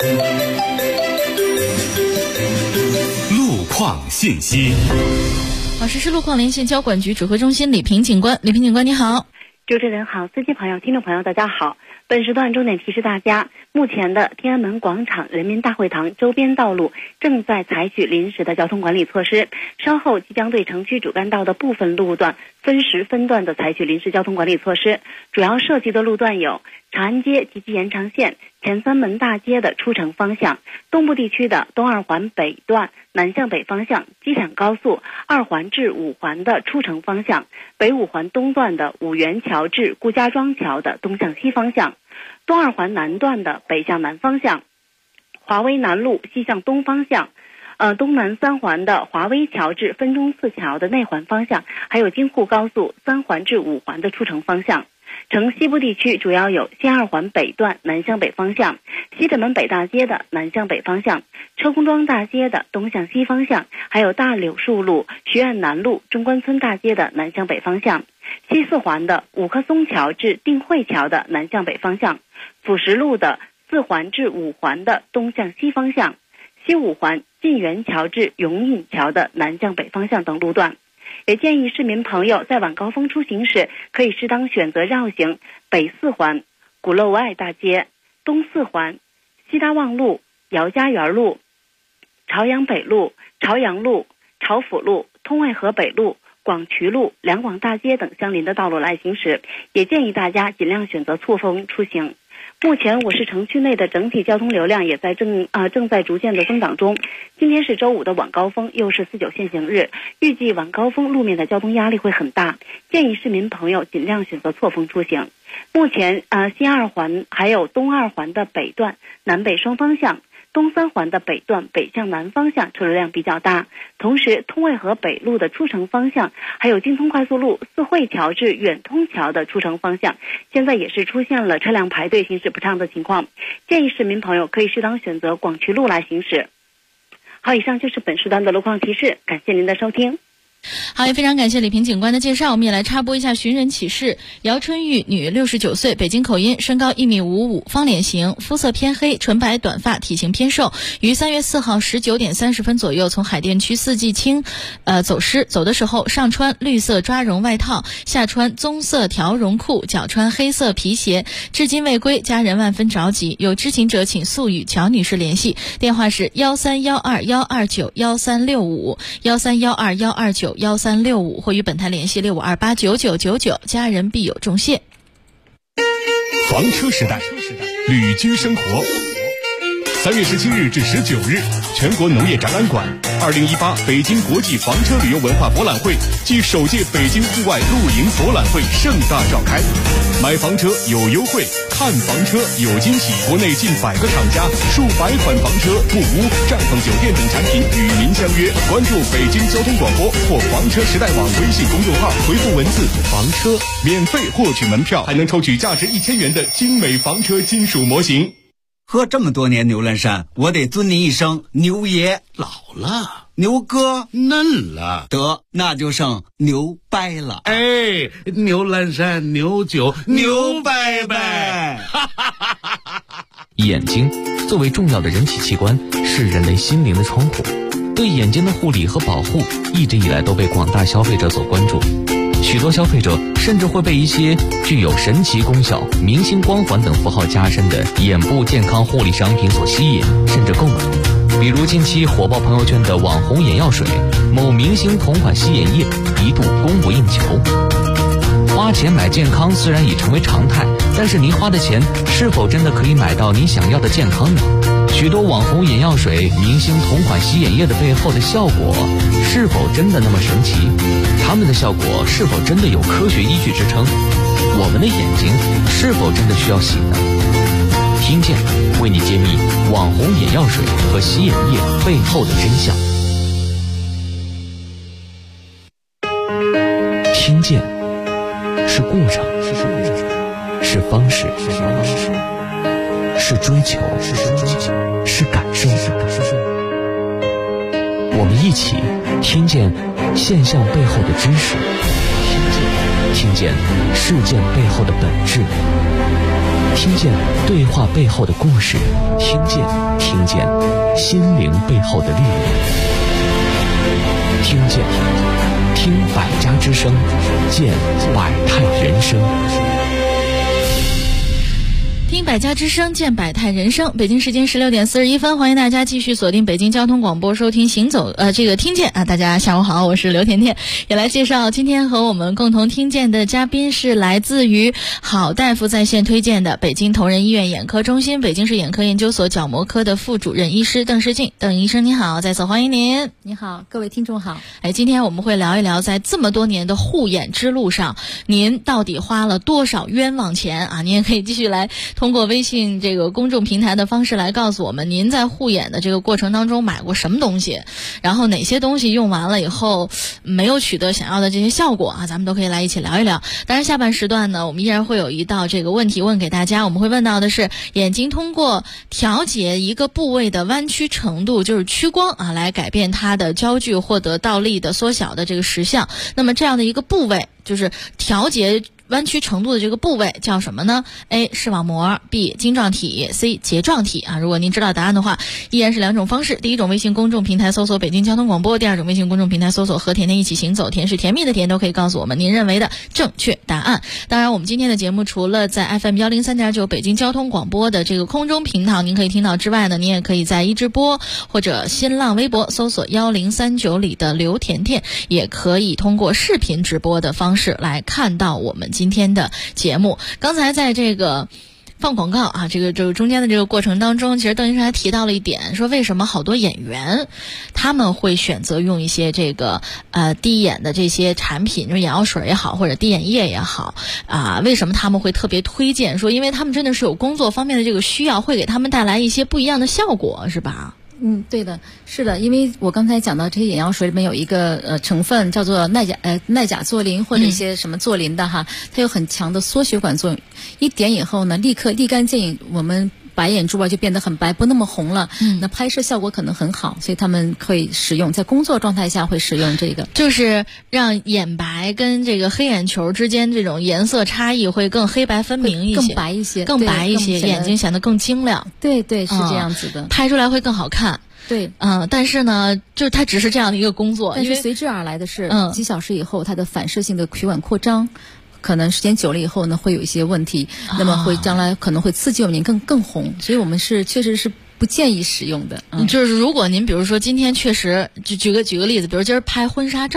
路况信息。 好，实时路况连线交管局指挥中心李平警官。李平警官你好。 主持人好，司机朋友、听众朋友大家好。本时段重点提示大家，目前的天安门广场、人民大会堂周边道路正在采取临时的交通管理措施，稍后即将对城区主干道的部分路段分时分段的采取临时交通管理措施。主要涉及的路段有长安街及其延长线、前三门大街的出城方向，东部地区的东二环北段南向北方向机场高速2环至5环的出城方向，北5环东段的五元桥至顾家庄桥的东向西方向，东2环南段的北向南方向，华威南路西向东方向，东南3环的华威桥至分钟寺桥的内环方向，还有京沪高速3环至5环的出城方向。城西部地区主要有西2环北段南向北方向，西直门北大街的南向北方向，车公庄大街的东向西方向，还有大柳树路、学院南路、中关村大街的南向北方向，西4环的五棵松桥至定慧桥的南向北方向，辅石路的4环至5环的东向西方向，西5环晋源桥至永隐桥的南向北方向等路段。也建议市民朋友在晚高峰出行时，可以适当选择绕行北4环、鼓楼外大街、东4环、西大望路、姚家园路、朝阳北路、朝阳路、朝府路、通惠河北路、广渠路、两广大街等相邻的道路来行驶，也建议大家尽量选择错峰出行。目前我市城区内的整体交通流量也在正在逐渐的增长中。今天是周5的晚高峰，又是49限行日，预计晚高峰路面的交通压力会很大，建议市民朋友尽量选择错峰出行。目前西2环还有东2环的北段南北双方向，东3环的北段北向南方向车流量比较大，同时通惠河北路的出城方向，还有京通快速路四惠桥至远通桥的出城方向，现在也是出现了车辆排队行驶不畅的情况，建议市民朋友可以适当选择广渠路来行驶。好，以上就是本时段的路况提示，感谢您的收听。 好，也非常感谢李平警官的介绍。我们也来插播一下寻人启事。姚春玉，女，69岁，北京口音，身高1.55米，方脸型，肤色偏黑，纯白短发，体型偏瘦。于3月4号19点30分左右从海淀区四季青走失，走的时候上穿绿色抓绒外套，下穿棕色条绒裤，脚穿黑色皮鞋，至今未归，家人万分着急。有知情者请速与乔女士联系，电话是13121291365113121291 9191365，或与本台联系65289999，家人必有重谢。 房车时代，旅居生活。3月17日至19日，全国农业展览馆2018北京国际房车旅游文化博览会暨首届北京户外露营博览会盛大召开。买房车有优惠，看房车有惊喜。国内近100个厂家，数百款房车、木屋、帐篷酒店等产品与您相约。关注北京交通广播或房车时代网微信公众号，回复文字“房车”，免费获取门票，还能抽取价值1000元的精美房车金属模型。 喝这么多年牛栏山，我得尊您一声牛爷。 老了， 牛哥嫩了， 得那就剩牛掰了。 哎，牛栏山牛酒牛掰掰。 眼睛作为重要的人体器官，是人类心灵的窗户。对眼睛的护理和保护，一直以来都被广大消费者所关注。许多消费者甚至会被一些具有神奇功效、明星光环等符号加深的眼部健康护理商品所吸引，甚至购买。比如近期火爆朋友圈的网红眼药水、某明星同款洗眼液，一度供不应求。花钱买健康虽然已成为常态，但是您花的钱是否真的可以买到您想要的健康呢？许多网红眼药水、明星同款洗眼液的背后的效果是否真的那么神奇？它们的效果是否真的有科学依据支撑？我们的眼睛是否真的需要洗呢？听见为你揭秘网红眼药水和洗眼液背后的真相。听见是过程，是方式，是追求，是感受。我们一起听见现象背后的知识，听见事件背后的本质，听见对话背后的故事，听见心灵背后的力量，听百家之声，见百态人生。 听百家之声，见百态人生。北京时间16点41分，欢迎大家继续锁定北京交通广播，收听行走听见啊！大家下午好，我是刘甜甜，也来介绍今天和我们共同听见的嘉宾是来自于好大夫在线推荐的北京同仁医院眼科中心、北京市眼科研究所角膜科的副主任医师邓诗静。邓医生你好，再次欢迎您。 你好，各位听众好。 今天我们会聊一聊，在这么多年的护眼之路上，您到底花了多少冤枉钱啊？您也可以继续来通过微信这个公众平台的方式来告诉我们，您在护眼的这个过程当中买过什么东西，然后哪些东西用完了以后没有取得想要的这些效果啊，咱们都可以来一起聊一聊。当然下半时段呢，我们依然会有一道这个问题问给大家，我们会问到的是眼睛通过调节一个部位的弯曲程度，就是屈光啊，来改变它的焦距，获得倒立的缩小的这个实相。那么这样的一个部位，就是调节弯曲程度的这个部位叫什么呢？ A 视网膜， B 晶状体， C 睫状体啊。如果您知道答案的话，依然是两种方式。第一种微信公众平台搜索北京交通广播，第二种微信公众平台搜索和甜甜一起行走，甜是甜蜜的甜，都可以告诉我们您认为的正确答案。当然我们今天的节目除了在 FM 103.9北京交通广播的这个空中频道您可以听到之外呢，您也可以在一直播或者新浪微博搜索1039里的刘甜甜，也可以通过视频直播的方式来看到我们今天的节目。刚才在这个放广告啊，这个中间的这个过程当中，其实邓医生还提到了一点，说为什么好多演员他们会选择用一些这个滴眼的这些产品，就是眼药水也好，或者滴眼液也好啊，为什么他们会特别推荐？说因为他们真的是有工作方面的这个需要，会给他们带来一些不一样的效果，是吧？ 对的，是的，因为我刚才讲到这些眼药水里面有一个成分叫做耐甲唑啉或者一些什么唑啉的哈，它有很强的缩血管作用，一点以后呢，立刻立竿见影，我们白眼珠就变得很白，不那么红了。那拍摄效果可能很好，所以他们可以使用，在工作状态下会使用这个， 就是让眼白跟这个黑眼球之间这种颜色差异会更黑白分明一些， 更白一些， 眼睛显得更晶亮。 对，是这样子的， 拍出来会更好看。 对， 但是呢，就是它只是这样的一个工作， 但是随之而来的是，几小时以后，它的反射性的血管扩张，可能时间久了以后呢，会有一些问题，那么会将来可能会刺激我们更红，所以我们确实是不建议使用的。 就是如果您比如说今天确实就举个例子，比如今儿拍婚纱照。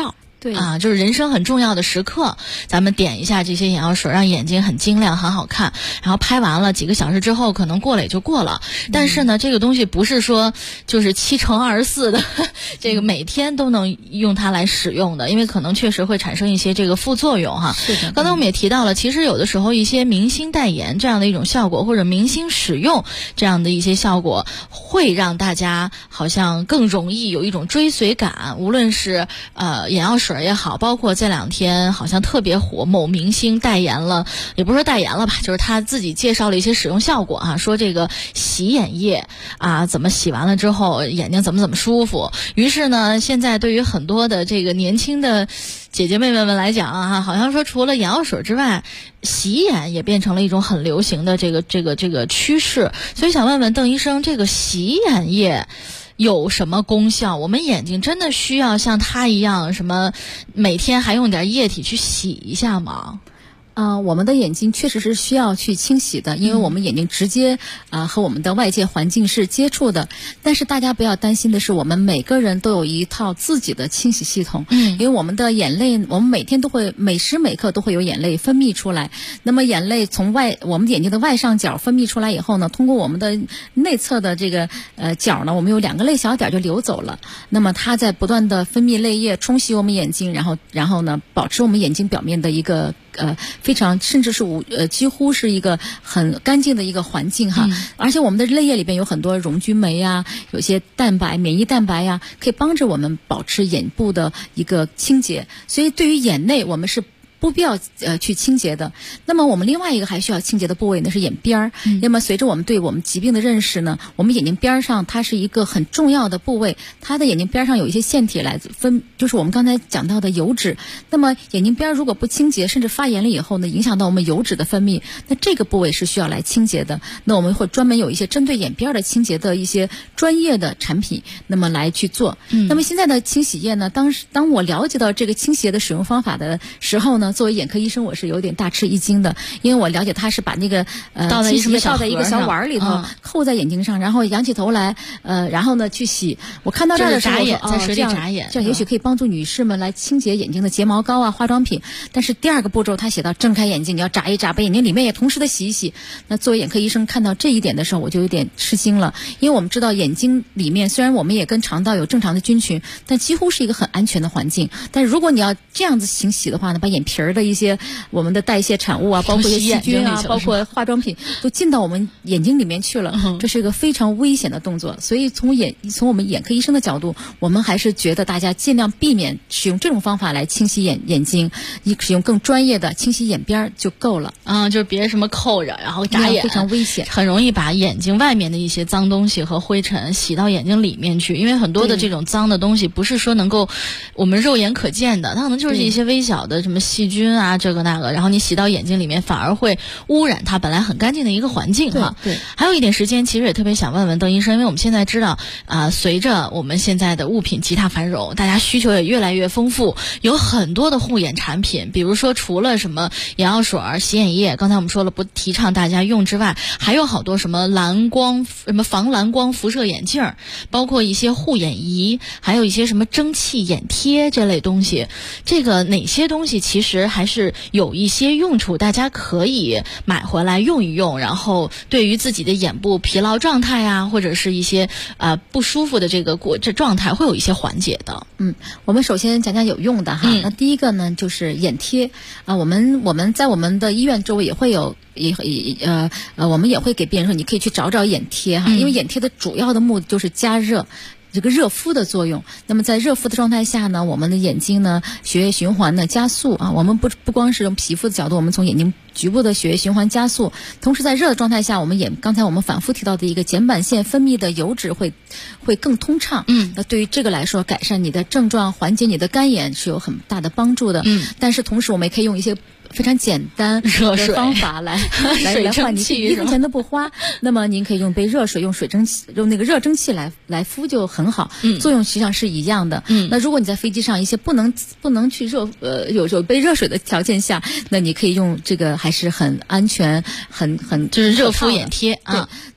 对啊，就是人生很重要的时刻，咱们点一下这些眼药水，让眼睛很晶亮、很好看。然后拍完了几个小时之后，可能过了也就过了。但是呢，这个东西不是说就是7×24的，这个每天都能用它来使用的，因为可能确实会产生一些这个副作用哈。 是的。 刚才我们也提到了，其实有的时候一些明星代言这样的一种效果，或者明星使用这样的一些效果，会让大家好像更容易有一种追随感。无论是眼药水也好，包括这2天好像特别火，某明星代言了，也不是说代言了吧，就是他自己介绍了一些使用效果啊，说这个洗眼液啊，怎么洗完了之后眼睛怎么舒服。于是呢，现在对于很多的这个年轻的姐姐妹妹们来讲啊，好像说除了眼药水之外，洗眼也变成了一种很流行的这个趋势。所以想问问邓医生，这个洗眼液有什么功效？我们眼睛真的需要像它一样，什么每天还用点液体去洗一下吗？ 我们的眼睛确实是需要去清洗的，因为我们眼睛直接和我们的外界环境是接触的。但是大家不要担心的是，我们每个人都有一套自己的清洗系统。因为我们的眼泪，我们每天都会每时每刻都会有眼泪分泌出来。那么眼泪从我们眼睛的外上角分泌出来以后呢，通过我们的内侧的这个角呢，我们有2个泪小点就流走了。那么它在不断的分泌泪液，冲洗我们眼睛，然后呢，保持我们眼睛表面的一个非常甚至是几乎是一个很干净的一个环境哈。而且我们的泪液里边有很多溶菌酶啊，有些蛋白、免疫蛋白呀，可以帮着我们保持眼部的一个清洁。所以对于眼内，我们是不必要去清洁的。那么我们另外一个还需要清洁的部位呢是眼边儿。那么随着我们对我们疾病的认识呢，我们眼睛边上它是一个很重要的部位，它的眼睛边上有一些腺体来分，就是我们刚才讲到的油脂。那么眼睛边如果不清洁，甚至发炎了以后呢，影响到我们油脂的分泌，那这个部位是需要来清洁的。那我们会专门有一些针对眼边的清洁的一些专业的产品，那么来去做。那么现在的清洗液呢，当我了解到这个清洗液的使用方法的时候呢，作为眼科医生，我是有点大吃一惊的，因为我了解他是把那个倒在一个小碗里头，扣在眼睛上，然后仰起头来，然后呢去洗。我看到这儿的时候， 在水里眨眼， 这样也许可以帮助女士们来清洁眼睛的睫毛膏啊、化妆品。但是第2个步骤，他写到睁开眼睛，你要眨一眨，把眼睛里面也同时的洗一洗。那作为眼科医生看到这一点的时候，我就有点吃惊了，因为我们知道眼睛里面虽然我们也跟肠道有正常的菌群，但几乎是一个很安全的环境。但是如果你要这样子清洗的话呢，把眼皮儿的一些我们的代谢产物啊，包括一些细菌啊，包括化妆品都进到我们眼睛里面去了，这是一个非常危险的动作。所以从我们眼科医生的角度，我们还是觉得大家尽量避免使用这种方法来清洗眼睛，你使用更专业的清洗眼边就够了。 就是别什么扣着然后眨眼， 非常危险， 很容易把眼睛外面的一些脏东西和灰尘洗到眼睛里面去。因为很多的这种脏的东西不是说能够我们肉眼可见的，它可能就是一些微小的什么细菌啊，这个那个，然后你洗到眼睛里面反而会污染它本来很干净的一个环境哈。 对。 还有一点时间，其实也特别想问问邓医生，因为我们现在知道随着我们现在的物品极大繁荣，大家需求也越来越丰富，有很多的护眼产品，比如说除了什么眼药水、洗眼液，刚才我们说了不提倡大家用之外，还有好多什么防蓝光辐射眼镜，包括一些护眼仪，还有一些什么蒸汽眼贴这类东西。这个哪些东西其实还是有一些用处，大家可以买回来用一用，然后对于自己的眼部疲劳状态啊，或者是一些不舒服的这状态会有一些缓解的。 我们首先讲讲有用的哈。那第一个呢就是眼贴我们在我们的医院周围也会有我们也会给病人说你可以去找找眼贴哈，因为眼贴的主要的目的就是加热这个热敷的作用。那么在热敷的状态下呢，我们的眼睛呢血液循环呢加速我们不光是用皮肤的角度，我们从眼睛局部的血液循环加速，同时在热的状态下，刚才我们反复提到的一个睑板腺分泌的油脂会更通畅。那对于这个来说，改善你的症状，缓解你的干眼是有很大的帮助的。但是同时我们也可以用一些非常简单的方法来换，你1分钱都不花。那么您可以用杯热水，用那个热蒸汽来敷就很好，作用实际上是一样的。那如果你在飞机上一些不能去有杯热水的条件下，那你可以用这个还是很安全，很就是热敷眼贴对。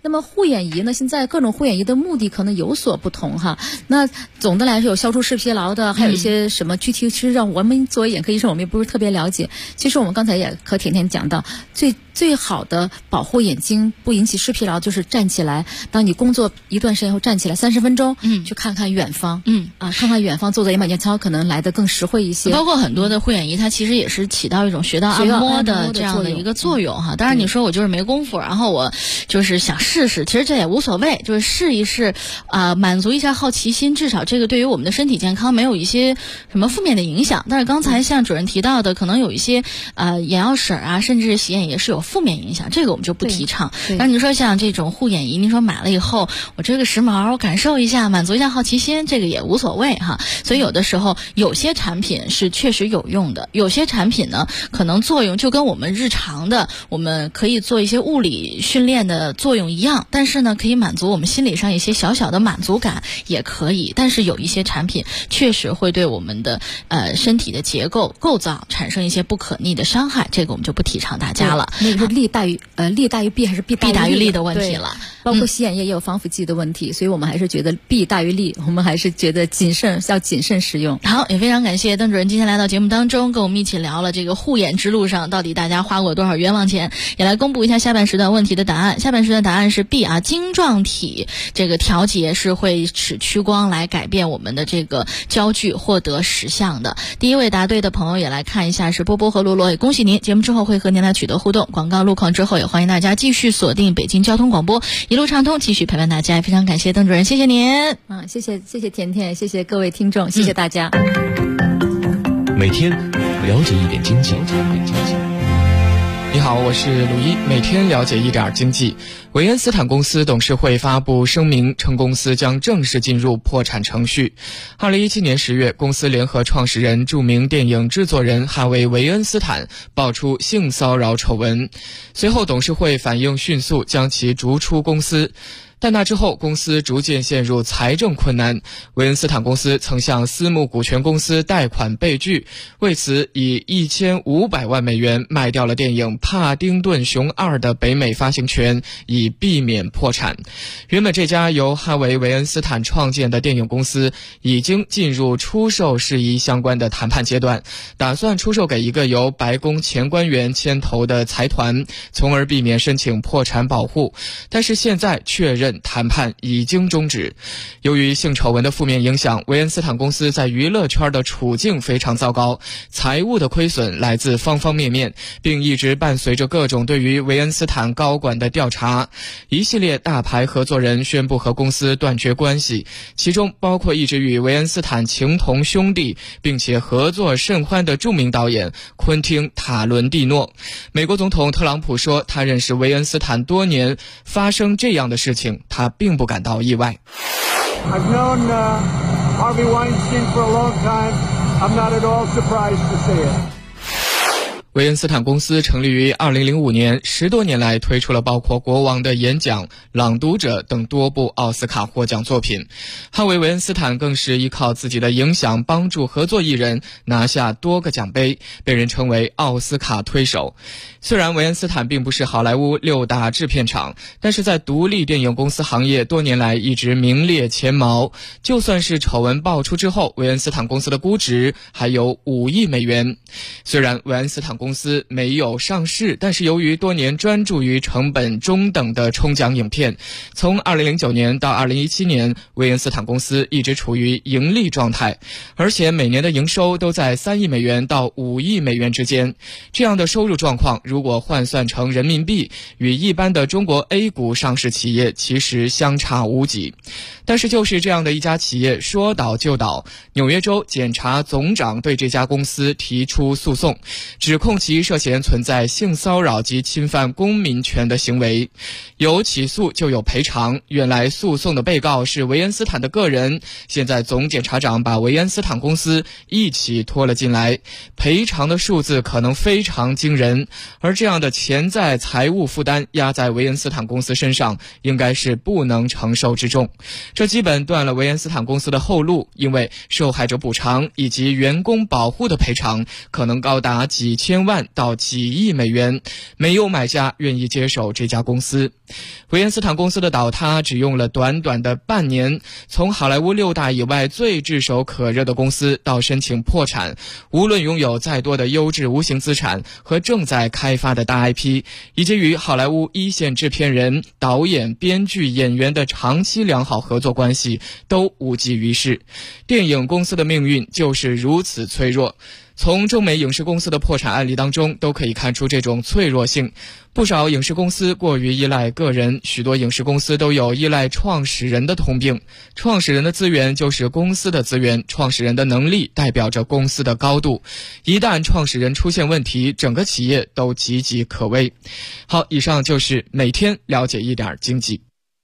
那么护眼仪呢，现在各种护眼仪的目的可能有所不同哈。那总的来说有消除视疲劳的，还有一些什么具体是让我们作为眼科医生我们也不是特别了解。其实我们刚才也和甜甜讲到，最好的保护眼睛不引起视疲劳就是站起来，当你工作一段时间后站起来30分钟，去看看远方，看看远方，做做眼保健操可能来得更实惠一些。 包括很多的护眼仪它其实也是起到一种穴道按摩的这样的一个作用哈。当然你说我就是没功夫，然后我就是想试试，其实这也无所谓，就是试一试满足一下好奇心，至少这个对于我们的身体健康没有一些什么负面的影响。但是刚才像主任提到的，可能有一些眼药水啊，甚至洗眼液是有负面影响，这个我们就不提倡。那你说像这种护眼仪，您说买了以后我这个时髦，我感受一下，满足一下好奇心，这个也无所谓哈。所以有的时候有些产品是确实有用的，有些产品呢可能作用就跟我们日常的我们可以做一些物理训练的作用一样，但是呢可以满足我们心理上一些小小的满足感也可以。但是有一些产品确实会对我们的身体的结构构造产生一些不可逆的伤害，这个我们就不提倡大家了。 那个是利大于弊还是弊大于利的问题了。 包括洗眼液也有防腐剂的问题，所以我们还是觉得弊大于利，我们还是觉得要谨慎使用。 好，也非常感谢邓主任今天来到节目当中，跟我们一起聊了这个护眼之路上到底大家花过多少冤枉钱，也来公布一下下半时段问题的答案。下半时段答案是 B 晶状体这个调节是会使屈光来改变我们的这个焦距，获得实相的。第一位答对的朋友也来看一下是波波和洛洛，也恭喜您，节目之后会和您来取得互动。广告路况之后也欢迎大家继续锁定北京交通广播，一路畅通，继续陪伴大家。非常感谢邓主任，谢谢您。 谢谢甜甜，谢谢各位听众，谢谢大家。 每天了解一点经济。你好，我是鲁一，每天了解一点经济。维恩斯坦公司董事会发布声明，称公司将正式进入破产程序。2017年10月，公司联合创始人、著名电影制作人哈维·维恩斯坦爆出性骚扰丑闻，随后董事会反应迅速，将其逐出公司。但那之后，公司逐渐陷入财政困难。维恩斯坦公司曾向私募股权公司贷款被拒，为此以1500万美元卖掉了电影《帕丁顿熊2》的北美发行权，以避免破产。原本这家由哈维·维恩斯坦创建的电影公司已经进入出售事宜相关的谈判阶段，打算出售给一个由白宫前官员牵头的财团，从而避免申请破产保护。但是现在确认谈判已经终止。由于性丑闻的负面影响，维恩斯坦公司在娱乐圈的处境非常糟糕，财务的亏损来自方方面面，并一直伴随着各种对于维恩斯坦高管的调查。一系列大牌合作人宣布和公司断绝关系，其中包括一直与维恩斯坦情同兄弟并且合作甚欢的著名导演昆汀·塔伦蒂诺。美国总统特朗普说，他认识维恩斯坦多年，发生这样的事情他并不感到意外。 I've known Harvey Weinstein for a long time. I'm not at all surprised to see it. 维恩斯坦公司成立于2005年，10多年来推出了包括《国王的演讲》《朗读者》等多部奥斯卡获奖作品。哈维·维恩斯坦更是依靠自己的影响帮助合作艺人拿下多个奖杯，被人称为奥斯卡推手。虽然维恩斯坦并不是好莱坞6大制片厂，但是在独立电影公司行业多年来一直名列前茅。就算是丑闻爆出之后，维恩斯坦公司的估值还有5亿美元。虽然维恩斯坦公司没有上市，但是由于多年专注于成本中等的冲奖影片，从2009年到2017年，维恩斯坦公司一直处于盈利状态，而且每年的营收都在3亿美元到5亿美元之间。这样的收入状况如果换算成人民币，与一般的中国 A 股上市企业其实相差无几。但是就是这样的一家企业说倒就倒，纽约州检察总长对这家公司提出诉讼，指控其涉嫌存在性骚扰及侵犯公民权的行为。有起诉就有赔偿，原来诉讼的被告是维恩斯坦的个人，现在总检察长把维恩斯坦公司一起拖了进来，赔偿的数字可能非常惊人，而这样的潜在财务负担压在维恩斯坦公司身上，应该是不能承受之重。这基本断了维恩斯坦公司的后路，因为受害者补偿以及员工保护的赔偿可能高达几千万到几亿美元，没有买家愿意接手这家公司。维恩斯坦公司的倒塌只用了短短的半年，从好莱坞6大以外最炙手可热的公司到申请破产，无论拥有再多的优质无形资产和正在开发的大 IP， 以及与好莱坞一线制片人、导演、编剧、演员的长期良好合作关系，都无济于事。电影公司的命运就是如此脆弱。从中美影视公司的破产案例当中都可以看出这种脆弱性。不少影视公司过于依赖个人，许多影视公司都有依赖创始人的通病。创始人的资源就是公司的资源，创始人的能力代表着公司的高度。一旦创始人出现问题，整个企业都岌岌可危。好，以上就是每天了解一点经济。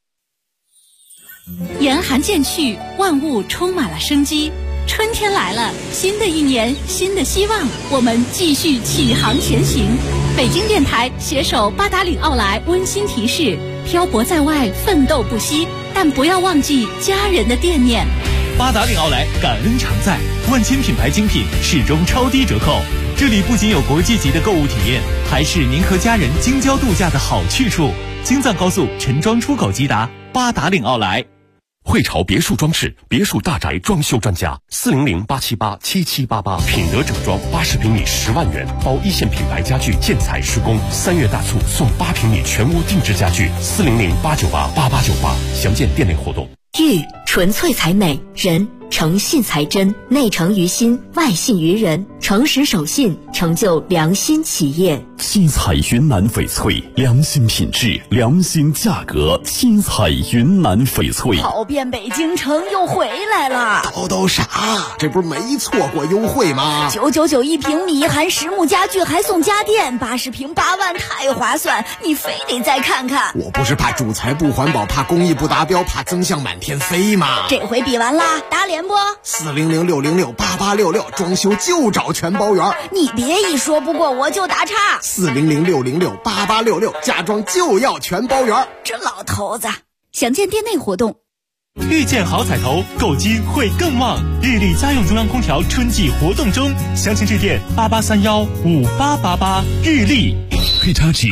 严寒渐去，万物充满了生机。春天来了，新的一年，新的希望，我们继续启航前行。北京电台携手八达岭奥莱温馨提示：漂泊在外，奋斗不息，但不要忘记家人的惦念。 八达岭奥莱感恩常在，万千品牌精品始终超低折扣。这里不仅有国际级的购物体验，还是您和家人京郊度假的好去处。京藏高速陈庄出口即达，八达岭奥莱。 汇潮别墅装饰，别墅大宅装修专家，400-878-7788，品德整装80平米10万元，包一线品牌家具建材施工，3月大促送8平米全屋定制家具，400-898-8898，详见店内活动。 玉纯粹才美，人诚信才真，内诚于心，外信于人，诚实守信，成就良心企业。 七彩云南翡翠，良心品质，良心价格。七彩云南翡翠， 跑遍北京城又回来了。 都傻，这不是没错过优惠吗 ？999一平米，含实木家具还送家电，80平8万，太划算！你非得再看看。 我不是怕主材不环保，怕工艺不达标，怕增项满天飞吗？ 这回比完啦，打脸不 ？400-606-8866，装修就找全包圆。 你别一说不过我就打岔。 400-606-8866，家装就要全包圆。 这老头子，详见店内活动。 遇见好彩头，购金会更旺。日立家用中央空调春季活动中，详情致电88315888。日立。 Hitachi。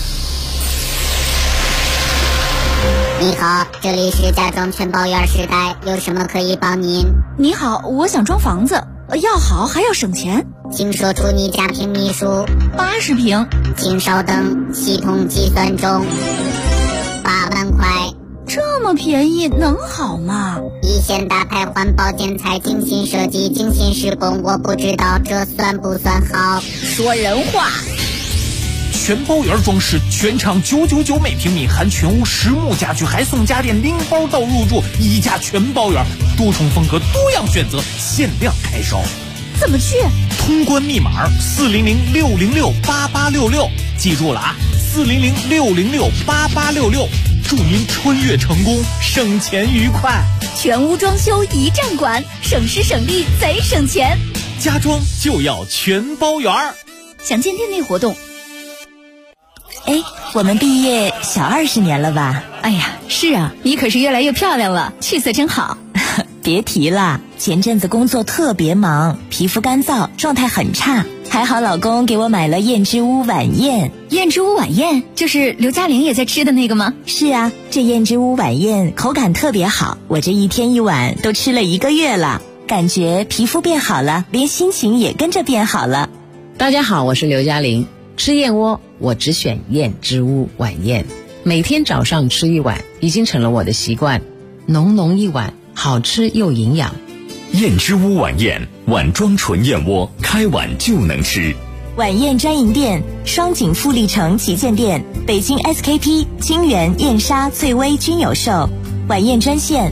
你好，这里是家装全包圆时代，有什么可以帮您？ 你好，我想装房子，要好还要省钱， 请说出你家平米数。 80平。 请稍等，系统计算中。8万块。 这么便宜能好吗？ 一线大牌环保建材，精心设计，精心施工，我不知道这算不算好。 说人话。 全包圆装饰，全场999每平米，含全屋实木家具，还送家电，拎包到入住，一价全包圆，多重风格，多样选择，限量开售。 怎么去？ 通关密码400-606-8866，记住了啊，400-606-8866，祝您穿越成功，省钱愉快。 全屋装修一站管，省时省力贼省钱。 家装就要全包圆。 详见店内活动。 哎，我们毕业小20年了吧？ 哎呀，是啊，你可是越来越漂亮了，气色真好。 别提了，前阵子工作特别忙，皮肤干燥，状态很差。还好老公给我买了燕之屋晚宴。 燕之屋晚宴就是刘嘉玲也在吃的那个吗？ 是啊，这燕之屋晚宴口感特别好，我这一天一碗都吃了1个月了，感觉皮肤变好了，连心情也跟着变好了。 大家好，我是刘嘉玲。吃燕窝我只选燕之屋晚宴，每天早上吃1碗已经成了我的习惯，浓浓一碗，好吃又营养。 燕之屋晚宴，碗装纯燕窝，开碗就能吃。 晚宴专营店：双井富力城旗舰店、北京 SKP、清源、燕莎、翠微均有售。晚宴专线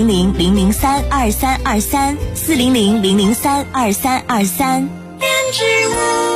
400-003-2323，400-003-2323。 燕之屋。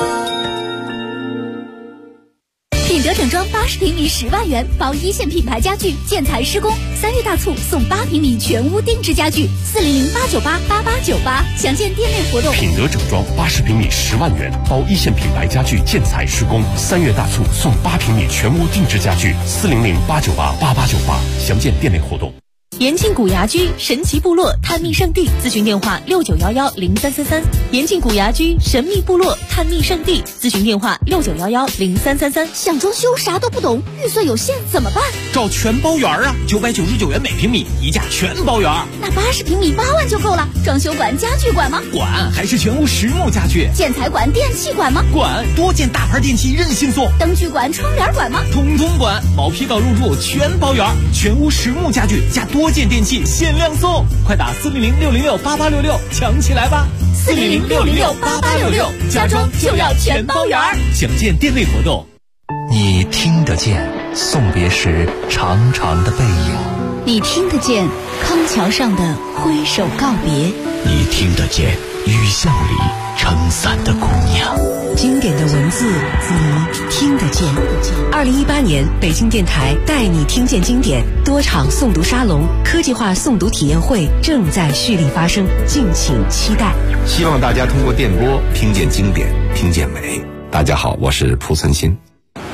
品德整装80平米10万元，包一线品牌家具建材施工，3月大促送8平米全屋定制家具，400-898-8898，详见店内活动。 品德整装80平米10万元，包一线品牌家具建材施工，3月大促送8平米全屋定制家具，400-898-8898，详见店内活动。 延庆古牙居神奇部落探秘圣地，咨询电话69110333。延庆古牙居神秘部落探秘圣地，咨询电话69110333。 想装修啥都不懂，预算有限怎么办？ 找全包园啊，999元每平米，一价全包园。 那80平米8万就够了。装修馆、家具馆吗？ 管，还是全屋实木家具。 建材馆、电器馆吗？ 管，多件大牌电器任性送。 灯具馆、窗帘馆吗？ 通通管，毛坯到入住全包圆，全屋实木家具加多件电器限量送，快打400-606-8866抢起来吧！400-606-8866，家装就要全包圆。详见店内活动。 你听得见送别时长长的背影， 你听得见康桥上的挥手告别， 你听得见雨巷里撑伞的姑娘。 经典的文字，你听得见。2018年，北京电台带你听见经典多场诵读沙龙、科技化诵读体验会正在蓄力发生，敬请期待。 希望大家通过电波听见经典，听见美。大家好，我是蒲存昕。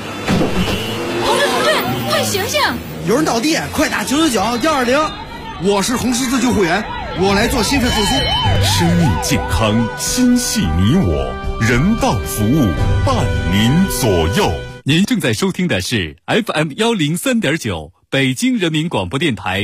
同队，快醒醒！ 有人倒地，快打999-120。我是红十字救护员，我来做心肺复苏。 生命健康，心系你我，人道服务伴您左右。 您正在收听的是 FM103.9北京人民广播电台